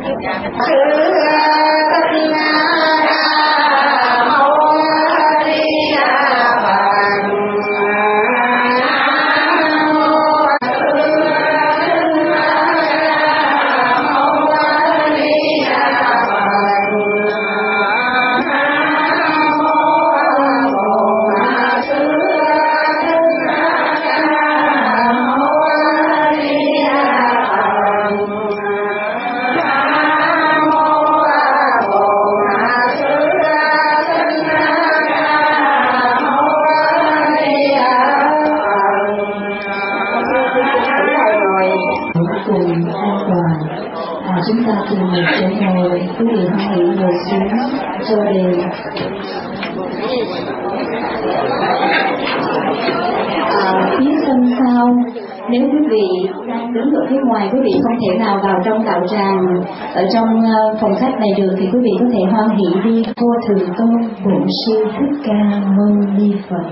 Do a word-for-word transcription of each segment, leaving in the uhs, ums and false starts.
Ở trong phòng khách này được thì quý vị có thể hoan hỷ đi. Vô Thượng Tôn Bổn Sư Thích Ca Mâu Ni Phật.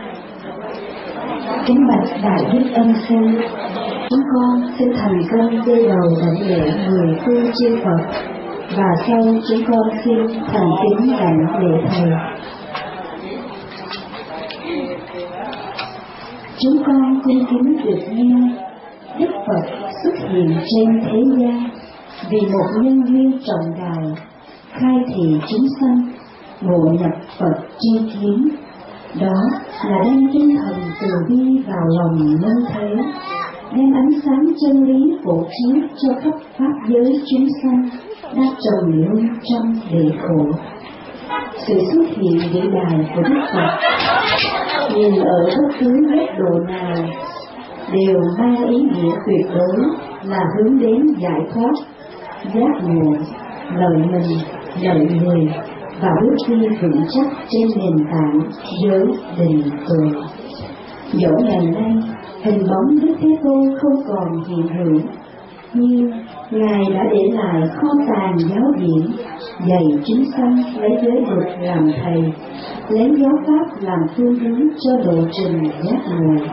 Kính bạch Đại Đức Ân Sư, chúng con xin thành công dây đầu đảnh lễ mười phương chư Phật, và sau chúng con xin thành kính đảnh lễ Thầy. Chúng con cung kính được nghe Đức Phật xuất hiện trên thế gian vì một nhân duyên trọng đại, khai thị chúng sanh ngộ nhập Phật tri kiến. Đó là đem tinh thần từ bi vào lòng nhân thế, đem ánh sáng chân lý phổ chiếu cho khắp pháp giới chúng sanh đang trầm luân trong bể khổ. Sự xuất hiện vĩ đại của Đức Phật nhìn ở bất cứ góc độ nào đều mang ý nghĩa tuyệt đối là hướng đến giải thoát, giác ngộ, lợi mình, lợi người và bước đi vững chắc trên nền tảng giới định tuệ. Dẫu ngày nay hình bóng Đức Thế Tôn không còn hiện hữu, nhưng Ngài đã để lại kho tàng giáo điển, dạy chúng sanh lấy giới luật làm thầy, lấy giáo pháp làm phương hướng cho lộ trình giác ngộ.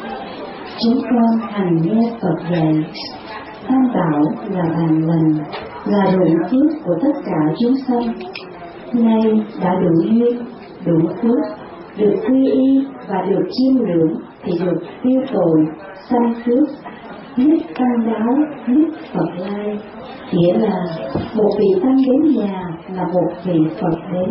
Chúng con hành nghe Phật dạy, tam bảo là bàn lành, là ruộng phước của tất cả chúng sanh. Nay đã đủ duyên, đủ phước, được quy y và được chiêm ngưỡng thì được tiêu tội, sanh phước, nhất tăng đáo, nhất Phật lai. Nghĩa là một vị tăng đến nhà là một vị Phật đến.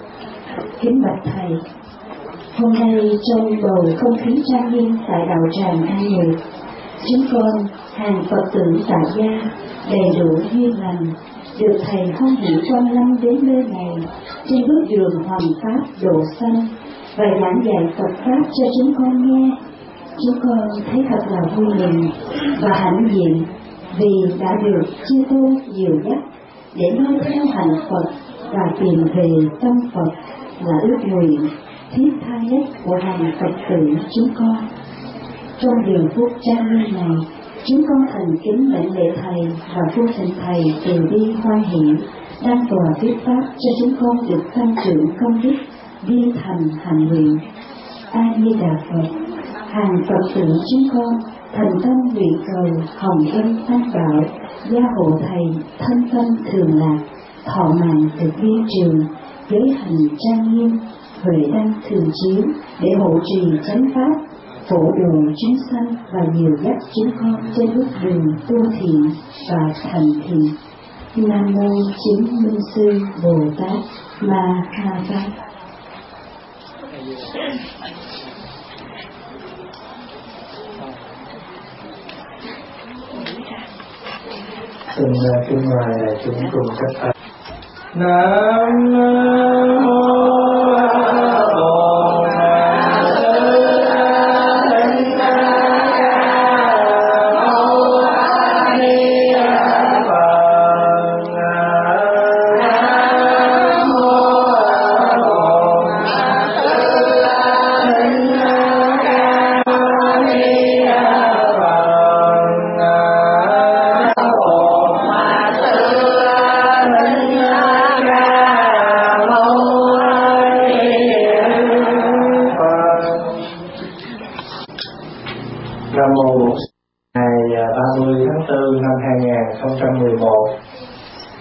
Kính bạch Thầy, hôm nay trong bầu không khí trang nghiêm tại đạo tràng An Nhược, chúng con hàng Phật tử tại gia đầy đủ duyên lành được Thầy hoan hỷ quan lâm đến nơi này trên bước đường hoằng pháp độ sanh và giảng dạy Phật pháp cho chúng con nghe. Chúng con thấy thật là vui mừng và hãnh diện vì đã được Chư Tôn dìu dắt để noi theo hành Phật và tìm về tâm Phật là ước nguyện thiết tha nhất của hàng Phật tử chúng con. Trong điều phút trang nghiêm này, chúng con thành kính đảnh lễ Thầy và cung thỉnh Thầy từ bi hoan hỷ đang tòa thuyết pháp cho chúng con được tăng trưởng công đức, viên thành hạnh nguyện. A Di Đà Phật. Hàng Phật tử chúng con thành tâm nguyện cầu hồng ân tam bảo gia hộ Thầy thân tâm thường lạc, thọ mạng được viên trường, giới hành trang nghiêm, huệ đăng thường chiếu để hộ trì chánh pháp, phổ độ chúng sanh và nhiều dắt chúng con trên bước đường tu thiện và thành thiện. Nam mô Chứng Minh Sư Bồ Tát Ma Ha Tát. Xin kính mời chúng cùng kết tập. Nam mô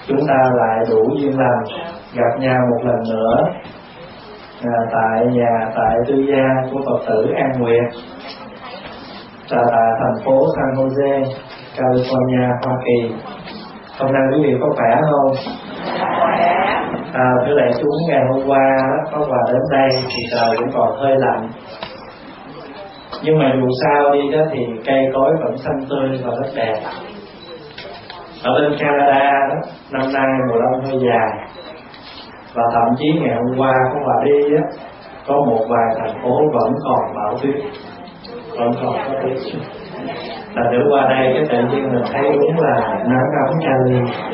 chúng ta lại đủ duyên lành gặp nhau một lần nữa à, tại nhà tại tư gia của Phật tử An Nguyệt tại thành phố San Jose, California, Hoa Kỳ. Hôm nay quý vị có khỏe không? À, thưa đại chúng, ngày hôm qua có quà đến đây thì trời cũng còn hơi lạnh, nhưng mà dù sao đi đó thì cây cối vẫn xanh tươi và rất đẹp. Ở bên Canada đó, năm nay mùa đông hơi dài, và thậm chí ngày hôm qua có quà đi á, có một vài thành phố vẫn còn bão tuyết, vẫn còn có tuyết. Là nữa qua đây cái tự nhiên mình thấy đúng là nắng ấm Cali.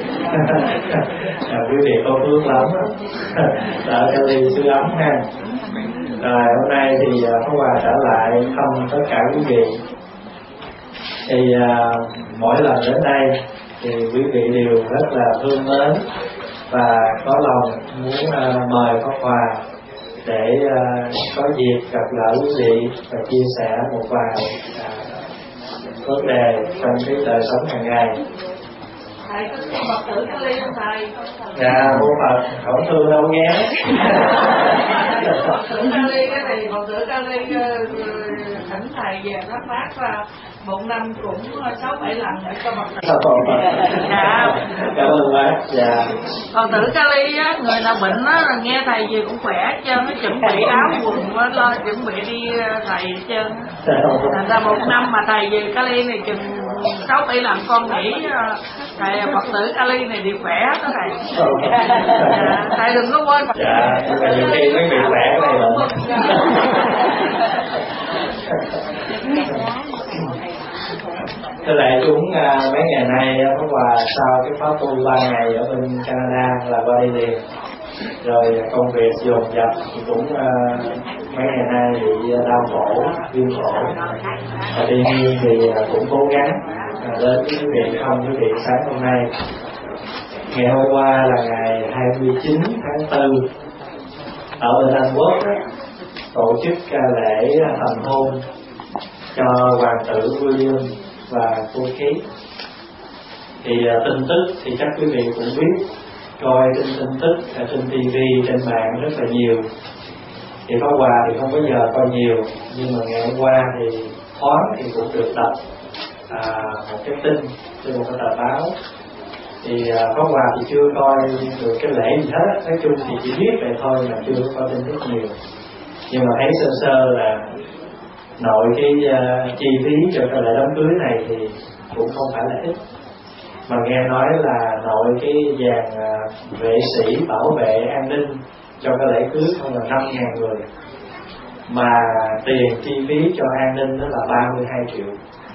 Quý vị có phước lắm ở Cali xứ ấm ha. Rồi hôm nay thì có quà trở lại thăm tất cả quý vị. Thì uh, mỗi lần đến đây thì quý vị đều rất là thương mến và có lòng muốn uh, mời có quà để uh, có dịp gặp gỡ quý vị và chia sẻ một vài uh, vấn đề trong cái đời sống hàng ngày. Thầy có cái Phật tử Cali không thầy? Dạ, mô Phật, không thương đâu nghe. Phật tử Cali cái này, Phật tử Cali thỉnh thầy về Thác Bát và một năm cũng sáu bảy lần để cho Phật tử. Dạ. Cảm ơn bác. Dạ. Phật tử Cali á, người nào bệnh á, nghe thầy về cũng khỏe hết trơn, nó chuẩn bị áo quần lo chuẩn bị đi thầy hết trơn. Thành ra một năm mà thầy về Cali này chừng sáu bảy lần con nghĩ thầy Phật tử Cali này đều khỏe hết đó thầy. Dạ, thầy đừng có quên. Dạ, nhưng mà nhiều khi mấy vị khỏe này là thưa đại chúng, mấy ngày nay có quà sau cái khóa tu ba ngày ở bên Canada là qua đi liền, rồi công việc dồn dập thì cũng uh, mấy ngày nay bị đau khổ, viêm khổ, và tuy nhiên thì cũng cố gắng uh, đến với quý vị không quý vị sáng hôm nay. Ngày hôm qua là ngày hai mươi chín tháng tư ở bên Anh Quốc tổ chức lễ thành hôn cho hoàng tử William và cô Kate. Thì uh, tin tức thì chắc quý vị cũng biết, coi trên tin tức uh, trên ti vi trên mạng rất là nhiều. Thì có quà thì không có giờ coi nhiều, nhưng mà ngày hôm qua thì thoáng thì cũng được đọc à, một cái tin trên một cái tờ báo. Thì uh, có quà thì chưa coi được cái lễ gì hết, nói chung thì chỉ biết vậy thôi mà chưa có coi tin tức nhiều. Nhưng mà thấy sơ sơ là nội cái uh, chi phí cho cái lễ đám cưới này thì cũng không phải là ít, mà nghe nói là nội cái dàn uh, vệ sĩ bảo vệ an ninh cho cái lễ cưới không là năm ngàn người, mà tiền chi phí cho an ninh đó là ba mươi hai triệu.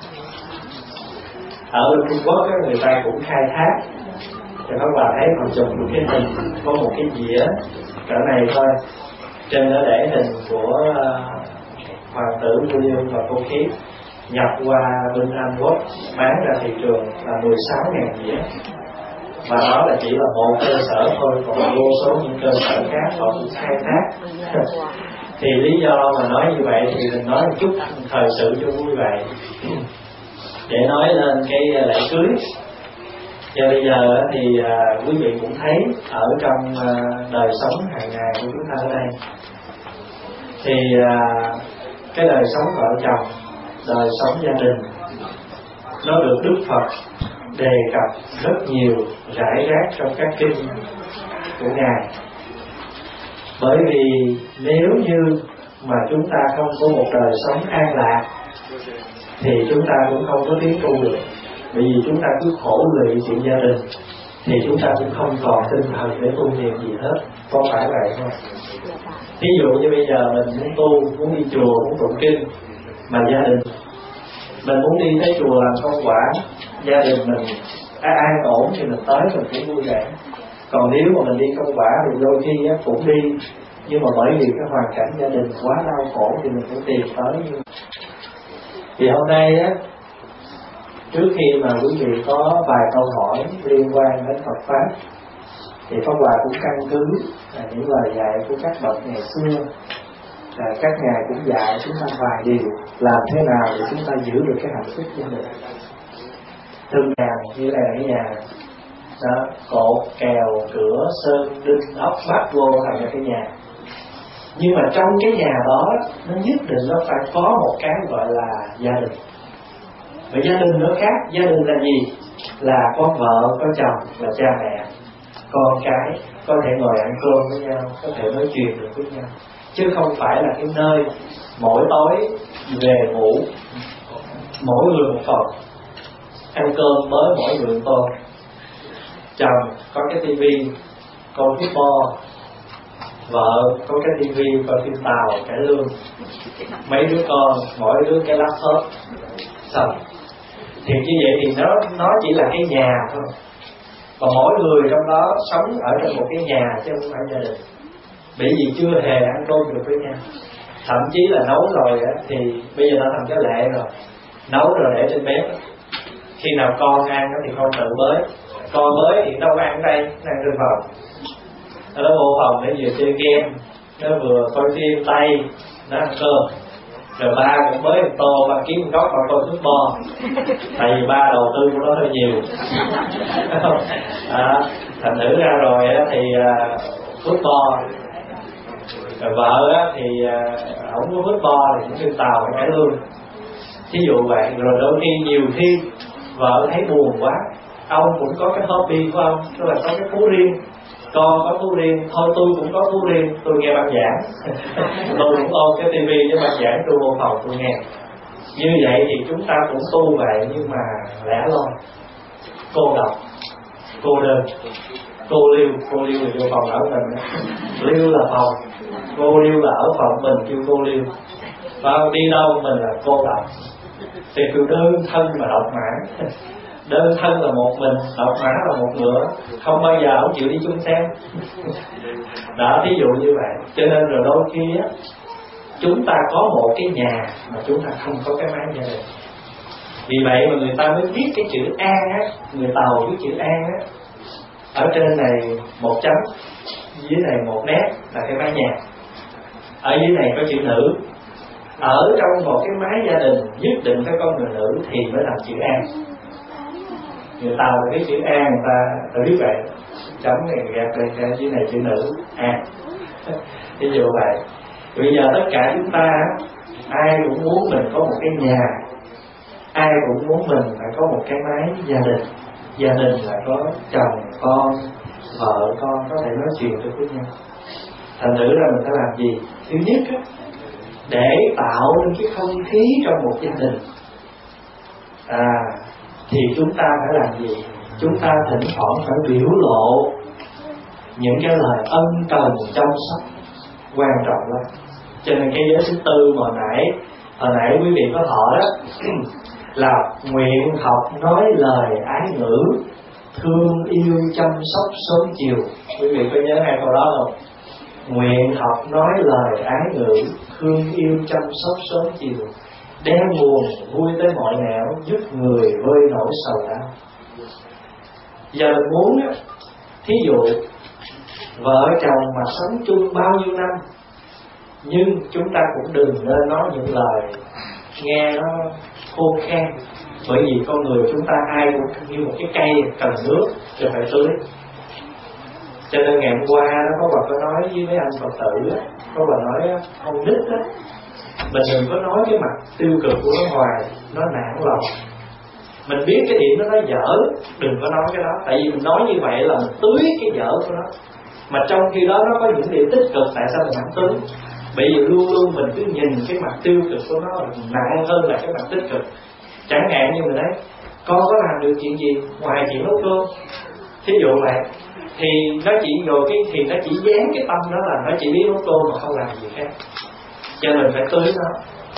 Ở Trung Quốc đó, người ta cũng khai thác, thì các bạn thấy còn chụp một cái hình, có một cái dĩa cỡ này thôi, trên đó để hình của uh, hoàng tử William và cô Kate nhập qua bên Anh Quốc bán ra thị trường là mười sáu ngàn dĩa, và đó là chỉ là một cơ sở thôi, còn vô số những cơ sở khác họ cũng khai thác. Thì lý do mà nói như vậy thì mình nói một chút thời sự cho vui vậy, để nói lên cái lễ cưới. Và bây giờ thì uh, quý vị cũng thấy ở trong uh, đời sống hàng ngày của chúng ta ở đây, thì uh, cái đời sống vợ chồng, đời sống gia đình, nó được Đức Phật đề cập rất nhiều, rải rác trong các kinh của Ngài. Bởi vì nếu như mà chúng ta không có một đời sống an lạc thì chúng ta cũng không có tiến tu được. Bởi vì chúng ta cứ khổ lụy chuyện gia đình thì chúng ta cũng không còn tinh thần để tu niệm gì hết, có phải vậy không? Ví dụ như bây giờ mình muốn tu, muốn đi chùa, muốn tụng kinh, mà gia đình mình muốn đi tới chùa làm công quả, gia đình mình an ổn thì mình tới mình cũng vui vẻ. Còn nếu mà mình đi công quả thì đôi khi cũng đi, nhưng mà bởi vì cái hoàn cảnh gia đình quá đau khổ thì mình cũng tìm tới. Thì hôm nay á, trước khi mà quý vị có vài câu hỏi liên quan đến Phật Pháp, thì Pháp Hòa cũng căn cứ là những lời dạy của các bậc ngày xưa. À, các ngài cũng dạy chúng ta vài điều làm thế nào để chúng ta giữ được cái hạnh phúc gia đình. Thường nhà như là cái nhà đó, cột kèo cửa sơn đinh ốc bắt vô thành ra cái nhà. Nhưng mà trong cái nhà đó nó nhất định nó phải có một cái gọi là gia đình. Và gia đình nó khác. Gia đình là gì? Là có vợ, có chồng, là cha mẹ, con cái, có thể ngồi ăn cơm với nhau, có thể nói chuyện được với nhau, chứ không phải là cái nơi mỗi tối về ngủ mỗi người một phòng, ăn cơm mới mỗi người một tô, chồng có cái tivi coi football, vợ có cái tivi coi phim Tàu cải lương, mấy đứa con mỗi đứa cái laptop xong. Thì như vậy thì nó nó chỉ là cái nhà thôi, và mỗi người trong đó sống ở trong một cái nhà chứ không phải gia đình. Bởi vì chưa hề ăn cơm được với nhau, thậm chí là nấu rồi á, thì bây giờ nó thành cái lệ rồi, nấu rồi để trên bếp, khi nào con ăn thì con tự bới, con bới thì đâu có ăn ở đây, nó ăn trên phòng, nó vô phòng để vừa chơi game, nó vừa coi phim Tây, nó ăn cơm. Rồi ba cũng mới một tô, ba kiếm một góc ba coi nước bo, tại vì ba đầu tư của nó hơi nhiều. À, thành thử ra rồi thì phút bo, rồi vợ á, thì ổng có phút bo thì cũng phim Tàu hay cải lương, thí dụ vậy. Rồi đôi khi nhiều khi vợ thấy buồn quá, ông cũng có cái hobby của ông, tức là có cái thú riêng, con có thú riêng, thôi tôi cũng có thú riêng, tôi nghe băng giảng. Tôi cũng ôm cái tivi với băng giảng, tôi vô phòng tôi nghe. Như vậy thì chúng ta cũng tu vậy, nhưng mà lẻ loi, cô độc, cô đơn, cô liêu. Cô liêu là vô phòng ở mình, liêu là phòng, cô liêu là ở phòng mình, kêu cô liêu. Và đi đâu mình là cô độc, thì kêu đơn thân mà độc mã. Đơn thân là một mình, độc mã là một ngựa, không bao giờ ông chịu đi chung xe. Đó, ví dụ như vậy. Cho nên rồi đôi khi á, chúng ta có một cái nhà mà chúng ta không có cái mái gia đình. Vì vậy mà người ta mới viết cái chữ An á, người Tàu viết chữ An á, ở trên này một chấm, dưới này một nét là cái mái nhà, ở dưới này có chữ nữ. Ở trong một cái mái gia đình nhất định phải có người nữ thì mới làm chữ An. Người Tàu là cái chữ An, người ta ta biết vậy, chấm này gạt lên cái dưới này chữ nữ An. Ví dụ vậy. Bây giờ tất cả chúng ta, ai cũng muốn mình có một cái nhà, ai cũng muốn mình phải có một cái mái gia đình. Gia đình là có chồng, con, vợ, con có thể nói chuyện được với nhau. Thành thử ra mình phải làm gì? Thứ nhất á, để tạo nên cái không khí trong một gia đình, à, thì chúng ta phải làm gì? Chúng ta thỉnh thoảng phải biểu lộ những cái lời ân cần chăm sóc, quan trọng lắm. Cho nên cái giới thứ tư mà nãy hồi nãy quý vị có thọ đó là nguyện học nói lời ái ngữ, thương yêu chăm sóc sớm chiều. Quý vị có nhớ hai câu đó không? Nguyện học nói lời ái ngữ, thương yêu chăm sóc sớm chiều, đem buồn vui tới mọi nẻo, giúp người vơi nỗi sầu đau. Giờ mình muốn á, thí dụ vợ chồng mà sống chung bao nhiêu năm, nhưng chúng ta cũng đừng nên nói những lời nghe nó khô khan, bởi vì con người chúng ta ai cũng như một cái cây cần nước rồi phải tưới. Cho nên ngày hôm qua nó có bà có nói với mấy anh Phật tử á, có bà nói con nít á, mình đừng có nói cái mặt tiêu cực của nó hoài, nó nản lòng. Mình biết cái điểm đó nó dở, đừng có nói cái đó, tại vì mình nói như vậy là mình tưới cái dở của nó. Mà trong khi đó nó có những điểm tích cực, tại sao mình không tưới? Bởi vì luôn luôn mình cứ nhìn cái mặt tiêu cực của nó nặng hơn là cái mặt tích cực. Chẳng hạn như mình nói con có làm được chuyện gì ngoài chuyện nấu cơm, thí dụ vậy, thì nó chỉ rồi cái thì nó chỉ dán cái tâm đó là nó chỉ biết nấu cơm mà không làm gì khác. Cho mình phải tưới nó,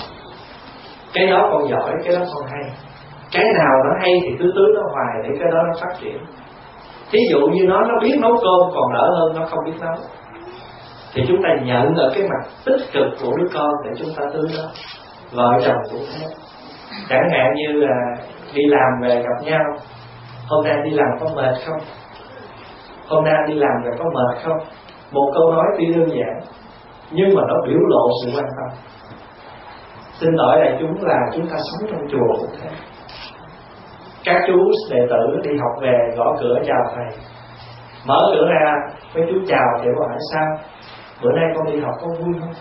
cái đó con giỏi, cái đó con hay, cái nào nó hay thì cứ tưới nó hoài để cái đó nó phát triển. Thí dụ như nó nó biết nấu cơm còn đỡ hơn nó không biết nấu, thì chúng ta nhận ở cái mặt tích cực của đứa con để chúng ta tưới nó. Vợ chồng cũng thế, chẳng hạn như là đi làm về gặp nhau, hôm nay đi làm có mệt không, hôm nay đi làm về có mệt không. Một câu nói tuy đơn giản nhưng mà nó biểu lộ sự quan tâm. Xin lỗi đại chúng là chúng ta sống trong chùa cũng thế, Các chú đệ tử đi học về gõ cửa chào thầy, mở cửa ra mấy chú chào thì có hỏi sao bữa nay con đi học có vui không,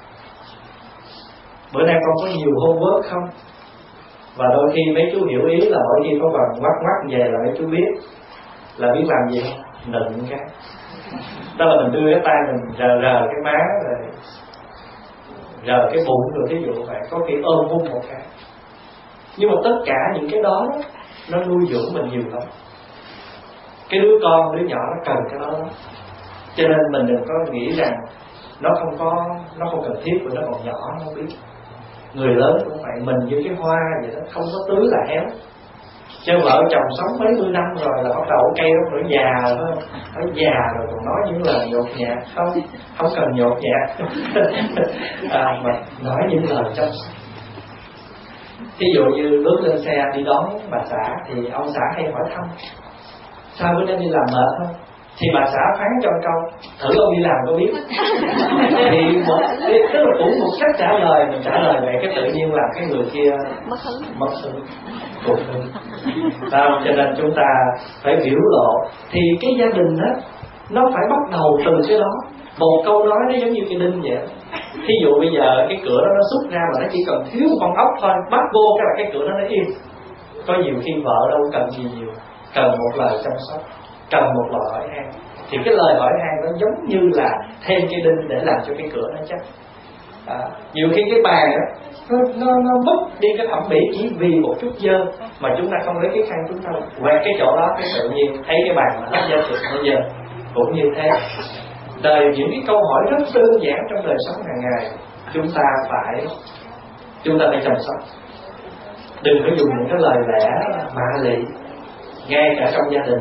bữa nay con có nhiều homework không. Và đôi khi mấy chú hiểu ý là mỗi khi có bằng quát quát về là mấy chú biết là biết làm gì không, nựng cái đó là mình đưa cái tay mình rờ rờ cái má rồi rờ cái bụng rồi, thí dụ vậy, có khi ôm hôn một cái. Nhưng mà tất cả những cái đó nó nuôi dưỡng mình nhiều lắm. Cái đứa con, đứa nhỏ nó cần cái đó lắm. Cho nên mình đừng có nghĩ rằng nó không có, nó không cần thiết vì nó còn nhỏ, nó không biết. Người lớn cũng vậy, mình như cái hoa vậy đó, không có tưới là héo. Chứ vợ chồng sống mấy mươi năm rồi là bắt đầu cây nó nổi già rồi, nó già rồi còn nói những lời nhột nhạt, không không cần nhột nhạt à, mà nói những lời chăm sóc. Ví dụ như bước lên xe đi đón bà xã thì ông xã hay hỏi thăm sao bữa nay đi làm mệt không, thì bà xã phán cho câu thử ông đi làm có biết. Thì một tức là cũng một cách trả lời, mình trả lời vậy cái tự nhiên làm cái người kia mất hứng mất hứng tụt hứng. Sao cho nên chúng ta phải biểu lộ. Thì cái gia đình đó nó phải bắt đầu từ cái đó. Một câu nói nó giống như cái đinh vậy. Thí dụ bây giờ cái cửa đó nó xúc ra mà nó chỉ cần thiếu một con ốc thôi, bắt vô cái là cái cửa đó nó im. Có nhiều khi vợ đâu cần gì nhiều, cần một lời chăm sóc, cần một lời hỏi han. Thì cái lời hỏi han nó giống như là thêm cái đinh để làm cho cái cửa nó chắc. À, nhiều khi cái bàn đó nó, nó, nó mất đi cái thẩm mỹ chỉ vì một chút dơ, mà chúng ta không lấy cái khăn chúng ta quẹt cái chỗ đó, cái tự nhiên thấy cái bàn mà nó dơ thịt nó dơ. Cũng như thế, đời những cái câu hỏi rất đơn giản trong đời sống hàng ngày chúng ta phải chúng ta phải chăm sóc. Đừng có dùng những cái lời lẽ mạ lị ngay cả trong gia đình.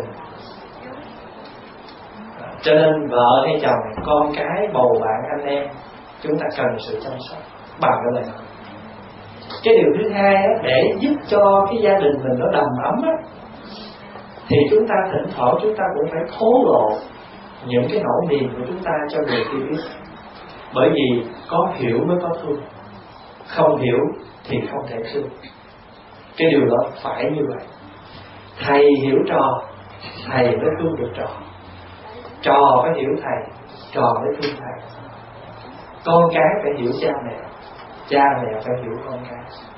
Cho nên vợ hay chồng, con cái, bầu bạn, anh em, chúng ta cần sự chăm sóc bằng cái lời nói. Cái điều thứ hai á, để giúp cho cái gia đình mình nó đầm ấm á, thì chúng ta thỉnh thoảng chúng ta cũng phải thổ lộ những cái nỗi niềm của chúng ta cho người kia biết. Bởi vì có hiểu mới có thương, không hiểu thì không thể thương. Cái điều đó phải như vậy. Thầy hiểu trò, thầy mới thương được trò. Trò phải hiểu thầy, trò mới thương thầy. Con cái phải hiểu cha mẹ, cha mẹ phải hiểu con cái.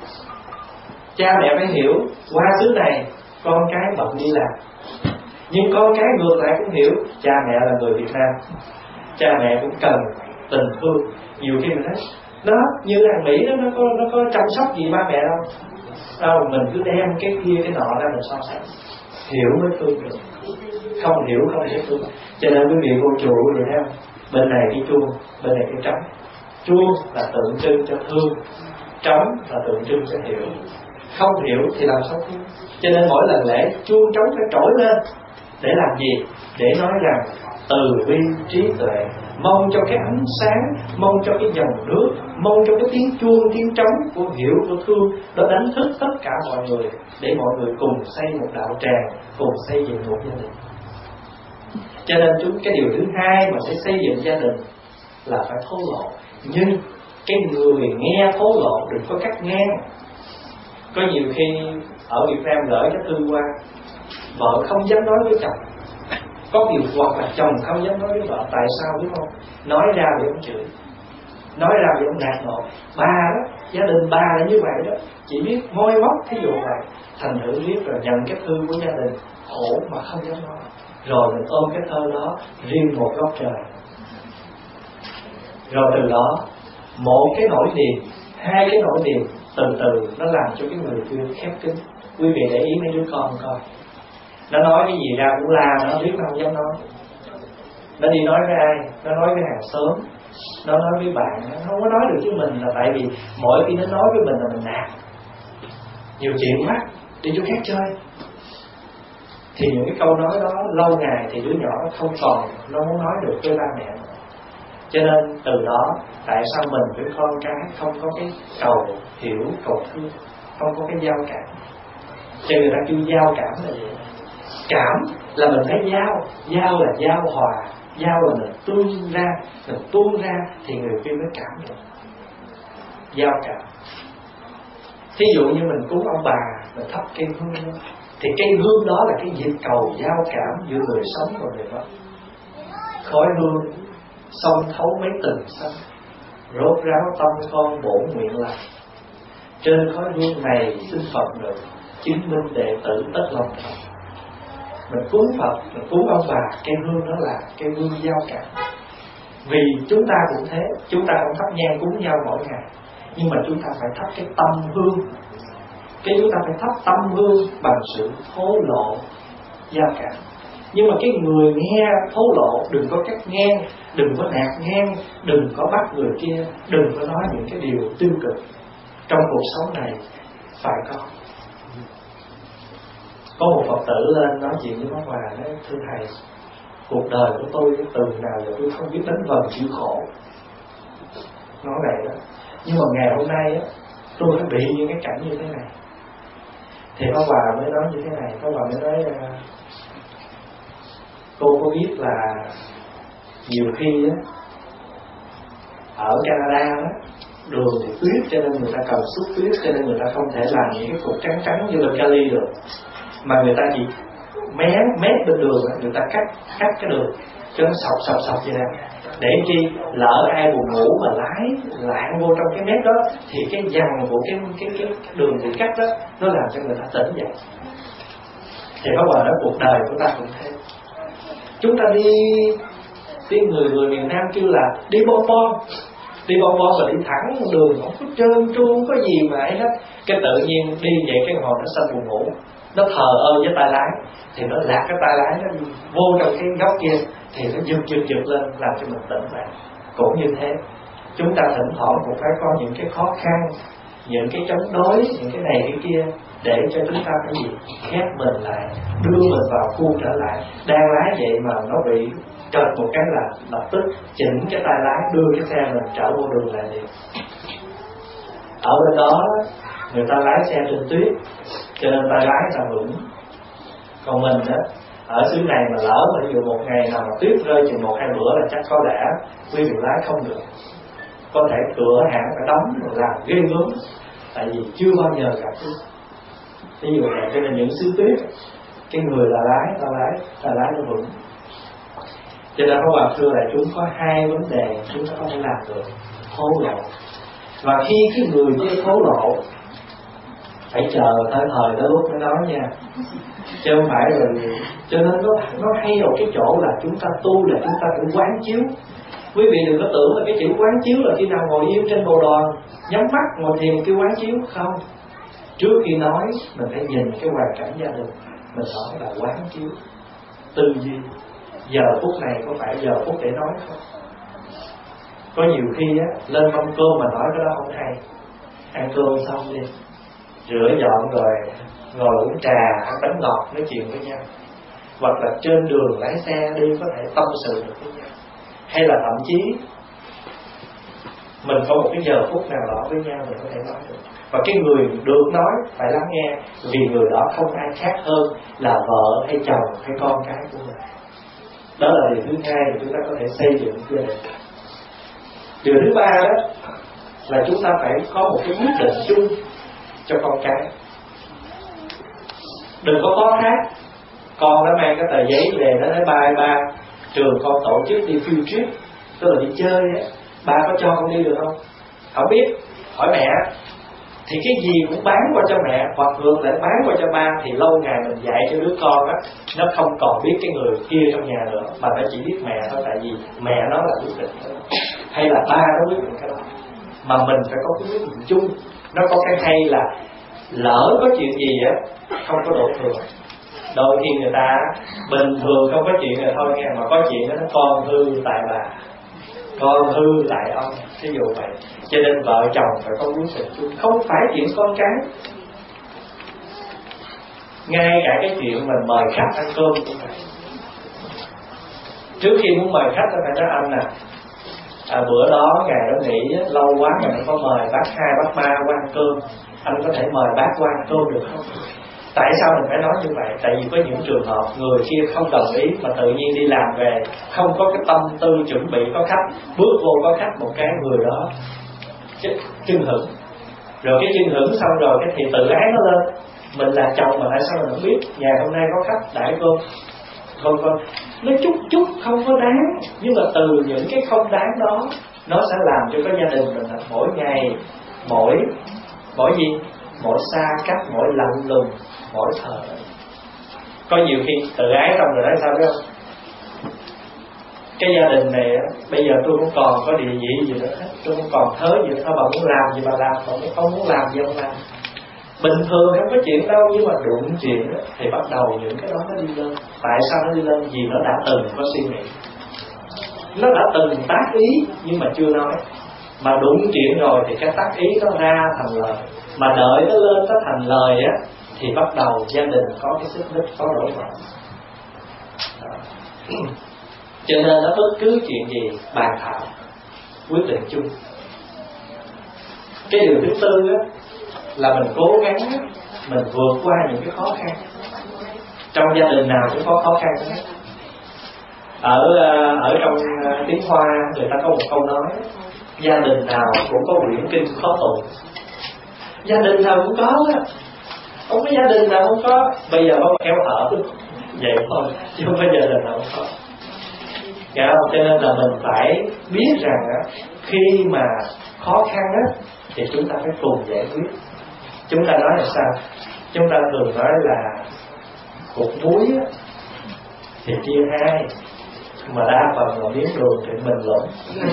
Cha mẹ phải hiểu qua xứ này con cái bận đi làm, nhưng con cái ngược lại cũng hiểu cha mẹ là người Việt Nam, cha mẹ cũng cần tình thương. Nhiều khi mình thấy nó như thằng Mỹ đó, nó có nó có chăm sóc gì ba mẹ đâu, đâu mình cứ đem cái kia cái nọ ra mình so sánh. Hiểu mới thương được, không hiểu không thể thương. Cho nên quý vị cô chủ vậy thấy không, bên này cái chuông, bên này cái trống. Chuông là tượng trưng cho thương, trống là tượng trưng cho hiểu. Không hiểu thì làm sao thương. Cho nên mỗi lần lễ chuông trống phải trỗi lên để làm gì? Để nói rằng từ bi trí tuệ, mong cho cái ánh sáng, mong cho cái dòng nước, mong cho cái tiếng chuông, tiếng trống của hiểu, của thương, nó đánh thức tất cả mọi người để mọi người cùng xây một đạo tràng, cùng xây dựng một gia đình. Cho nên chúng cái điều thứ hai mà sẽ xây dựng gia đình là phải thổ lộ. Nhưng cái người nghe thổ lộ đừng có cắt ngang. Có nhiều khi ở Việt Nam gửi cái thư qua, vợ không dám nói với chồng, có điều hoặc là chồng không dám nói với vợ. Tại sao biết không? Nói ra để ông chửi, nói ra để ông nạt nộ. Bà đó, gia đình bà là như vậy đó, chỉ biết môi móc thí dụ vậy. Thành thử biết rồi nhận cái thư của gia đình khổ mà không dám nói, rồi mình ôm cái thơ đó riêng một góc trời. Rồi từ đó một cái nỗi niềm, hai cái nỗi niềm từ từ nó làm cho cái người kia khép kín. Quý vị để ý mấy đứa con coi, nó nói cái gì ra cũng la, nó biết nó không dám nói. Nó đi nói với ai? Nó nói với hàng xóm, nó nói với bạn, nó không có nói được với mình là tại vì mỗi khi nó nói với mình là mình nạt. Nhiều chuyện quá, đi chỗ khác chơi. Thì những cái câu nói đó lâu ngày thì đứa nhỏ nó không còn, nó muốn nói được với ba mẹ. Cho nên từ đó tại sao mình với con cái không có cái cầu hiểu, cầu thương, không có cái giao cảm. Cho người ta kêu giao cảm là gì? Cảm là mình phải giao, giao là giao hòa, giao là mình tuôn ra, mình tuôn ra thì người kia mới cảm được. Giao cảm. Thí dụ như mình cúng ông bà, mình thắp cây hương, Thì cây hương đó là cái nhịp cầu giao cảm giữa người sống và người mất. Khói hương xông thấu mấy tình sanh, rốt ráo tâm con bổn nguyện lành. Trên khói hương này xin Phật được chứng minh đệ tử tất lòng thành. Mình cúng Phật, mình cúng ông bà, cây hương đó là cây hương giao cảm. Vì chúng ta cũng thế, chúng ta không thắp nhang cúng nhau mỗi ngày, nhưng mà chúng ta phải thắp cái tâm hương. Cái chúng ta phải thắp tâm hương bằng sự thố lộ giao cảm. Nhưng mà cái người nghe thố lộ đừng có cắt ngang, đừng có nạt ngang, đừng có bắt người kia, đừng có nói những cái điều tiêu cực. Trong cuộc sống này phải có. Có một Phật tử lên nói chuyện với Pháp Hòa, nói: thưa thầy, cuộc đời của tôi từ nào giờ tôi không biết đánh vần chịu khổ. Nói này đó. Nhưng mà ngày hôm nay á, tôi phải bị những cái cảnh như thế này. Thì Pháp Hòa mới nói như thế này. Pháp Hòa mới nói: cô có biết là nhiều khi á, ở Canada đó, đường thì tuyết cho nên người ta cần xúc tuyết, cho nên người ta không thể làm những cái cục trắng trắng như bên Cali được, mà người ta chỉ mé mét bên đường, người ta cắt cắt cái đường cho nó sọc sọc sọc vậy nè, để chi lỡ ai buồn ngủ mà lái lạng vô trong cái mét đó thì cái dằn của cái cái cái đường bị cắt đó nó làm cho người ta tỉnh dậy. Thì Pháp Hòa nói cuộc đời của ta cũng thế. Chúng ta đi đi người người miền Nam kêu là đi bon bon, đi bon bon mà đi thẳng đường không có trơn tru, không có gì mà ấy hết. Cái tự nhiên đi vậy cái hồi nó sanh buồn ngủ, nó thờ ơ với tay lái, thì nó lạc cái tay lái nó vô trong cái góc kia, thì nó giật giật giật lên làm cho mình tỉnh lại. Cũng như thế, chúng ta thỉnh thoảng cũng phải có những cái khó khăn, những cái chống đối, những cái này cái kia, để cho chúng ta phải gì khép mình lại, đưa mình vào khu trở lại. Đang lái vậy mà nó bị trật một cái là lập tức chỉnh cái tay lái, đưa cái xe mình trở vô đường lại liền. Ở bên đó người ta lái xe trên tuyết, cho nên tay lái là vững. Còn mình á, ở xứ này mà lỡ mà ví dụ một ngày nào mà tuyết rơi chừng một hai bữa là chắc có lẽ quý vị lái không được, có thể cửa hãng phải đóng rồi làm ghê gớm, tại vì chưa bao giờ gặp tuyết. Ví dụ vậy, cho nên những xứ tuyết, cái người là lái, ta lái, ta lái nó vững. Cho nên Pháp Hòa thưa lại chúng có hai vấn đề chúng ta có thể làm được: thố lộ. Và khi cái người kia thố lộ, phải chờ tới thời tới lúc mới nói nha, chứ không phải rồi. Cho nên nó nó hay ở cái chỗ là chúng ta tu là chúng ta phải quán chiếu. Quý vị đừng có tưởng là cái chữ quán chiếu là khi nào ngồi yên trên bồ đoàn nhắm mắt ngồi thiền kêu quán chiếu. Không, trước khi nói mình phải nhìn cái hoàn cảnh gia đình, mình nói là quán chiếu tư duy. Giờ phút này có phải giờ phút để nói không? Có nhiều khi á, lên mâm cơm mà nói cái đó không hay. Ăn cơm xong đi, rửa dọn rồi ngồi uống trà, ăn bánh ngọt, nói chuyện với nhau. Hoặc là trên đường lái xe đi có thể tâm sự được với nhau. Hay là thậm chí mình có một cái giờ phút nào đó với nhau mình có thể nói được. Và cái người được nói phải lắng nghe, vì người đó không ai khác hơn là vợ hay chồng hay con cái của mình. Đó là điều thứ hai mà chúng ta có thể xây dựng gia đình. Điều thứ ba đó là chúng ta phải có một cái quyết định chung cho con cái. Đừng có có khác. Con nó mang cái tờ giấy về nó nói ba ba trường con tổ chức đi field trip, tức là đi chơi á, ba có cho con đi được không? Không biết, hỏi mẹ. Thì cái gì cũng bán qua cho mẹ, hoặc ngược lại bán qua cho ba, thì lâu ngày mình dạy cho đứa con á, nó không còn biết cái người kia trong nhà nữa, mà nó chỉ biết mẹ thôi, tại vì mẹ nó là quyết định đó, hay là ba nó quyết định cái đó. Mà mình phải có cái quyết định chung. Nó có cái hay là lỡ có chuyện gì á, không có đổ thừa. Đôi khi người ta bình thường không có chuyện rồi thôi nghe, mà có chuyện đó nó con hư tại bà, con hư tại ông, ví dụ vậy. Cho nên vợ chồng phải có quyết định chung, không phải chuyện con cái. Ngay cả cái chuyện mình mời khách ăn cơm cũng vậy. Trước khi muốn mời khách phải nói anh nè, à, bữa đó ngày đó nghỉ lâu quá mà không có mời bác hai bác ba qua ăn cơm, anh có thể mời bác qua ăn cơm được không? Tại sao mình phải nói như vậy? Tại vì có những trường hợp người kia không đồng ý, mà tự nhiên đi làm về không có cái tâm tư chuẩn bị có khách, bước vô có khách một cái người đó chưng hửng, rồi cái chưng hửng xong rồi cái thì tự ái nó lên, Mình là chồng mà tại sao mình không biết nhà hôm nay có khách đãi cô không không nói chút chút không có đáng, nhưng mà từ những cái không đáng đó nó sẽ làm cho cái gia đình mình là mỗi ngày mỗi mỗi gì mỗi xa cách, mỗi lạnh lùng, mỗi thờ. Có nhiều khi tự ái xong rồi nói sao biết không, cái gia đình này bây giờ tôi không còn có địa vị gì nữa hết, tôi không còn thớ gì nữa, bà muốn làm gì bà làm, bà không muốn làm gì không làm. Bình thường không có chuyện đâu, nhưng mà đụng chuyện đó, thì bắt đầu những cái đó nó đi lên. Tại sao nó đi lên? Vì nó đã từng có suy nghĩ, nó đã từng tác ý nhưng mà chưa nói. Mà đụng chuyện rồi thì cái tác ý nó ra thành lời, mà đợi nó lên nó thành lời á thì bắt đầu gia đình có cái xích mích, có đổi vợ. Cho nên nó bất cứ chuyện gì bàn thảo quyết định chung. Cái điều thứ tư á là mình cố gắng mình vượt qua những cái khó khăn. Trong gia đình nào cũng có khó khăn hết. Ở ở trong tiếng Hoa người ta có một câu nói, gia đình nào cũng có quyển kinh khó tụng. Gia đình nào cũng có á, không có gia đình nào không có. Bây giờ có kéo hở vậy thôi, chứ không có gia đình nào không có. Dạ, cho nên là mình phải biết rằng á, khi mà khó khăn á thì chúng ta phải cùng giải quyết. Chúng ta nói là sao? Chúng ta thường nói là cục muối á, thì chia hai, mà đa phần là miếng đường thì mình lộn.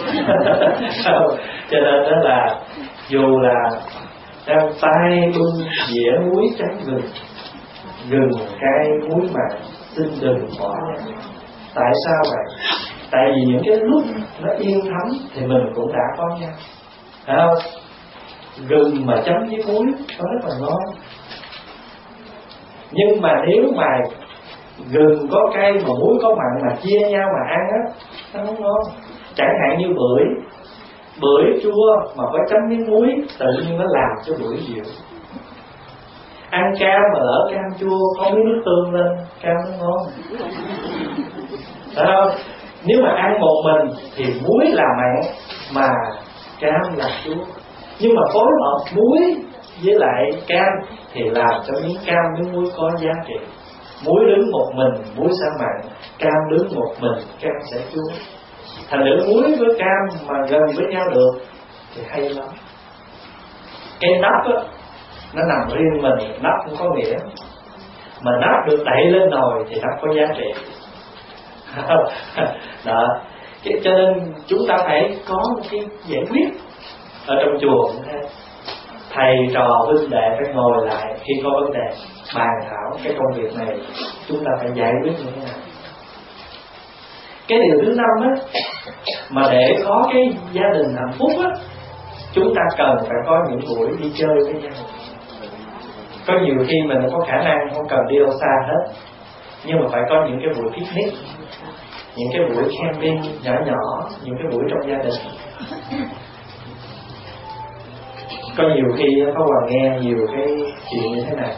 Cho nên đó là dù là đang tay bưng dĩa muối trắng gừng, gừng cay muối mặn, xin đừng bỏ nha. Tại sao vậy? Tại vì những cái lúc nó yên thấm thì mình cũng đã có nhau, phải không? Gừng mà chấm với muối nó rất là ngon. Nhưng mà nếu mà gừng có cay mà muối có mặn mà chia nhau mà ăn á, nó không ngon. Chẳng hạn như bưởi, bưởi chua mà có chấm miếng muối, tự nhiên nó làm cho bưởi dịu. Ăn cam mà lỡ cam chua có miếng nước tương lên, cam nó ngon, phải không? Nếu mà ăn một mình thì muối là mặn mà cam là chua. Nhưng mà phối hợp muối với lại cam thì làm cho miếng cam miếng muối có giá trị. Muối đứng một mình muối sẽ mặn, cam đứng một mình cam sẽ chua. Thành nữ muối với cam mà gần với nhau được thì hay lắm. Cái nắp á nó nằm riêng mình, nắp không có nghĩa. Mà nắp được đẩy lên nồi thì nắp có giá trị. Đó. Cho nên chúng ta phải có một cái giải quyết. Ở trong chùa cũng thế, thầy trò huynh đệ phải ngồi lại khi có vấn đề bàn thảo cái công việc này chúng ta phải giải quyết như thế nào. Cái điều thứ năm á, mà để có cái gia đình hạnh phúc á, chúng ta cần phải có những buổi đi chơi với nhau. Có nhiều khi mình không có khả năng, không cần đi đâu xa hết, nhưng mà phải có những cái buổi picnic, những cái buổi camping nhỏ nhỏ, những cái buổi trong gia đình. Có nhiều khi có Hoàng nghe nhiều cái chuyện như thế này,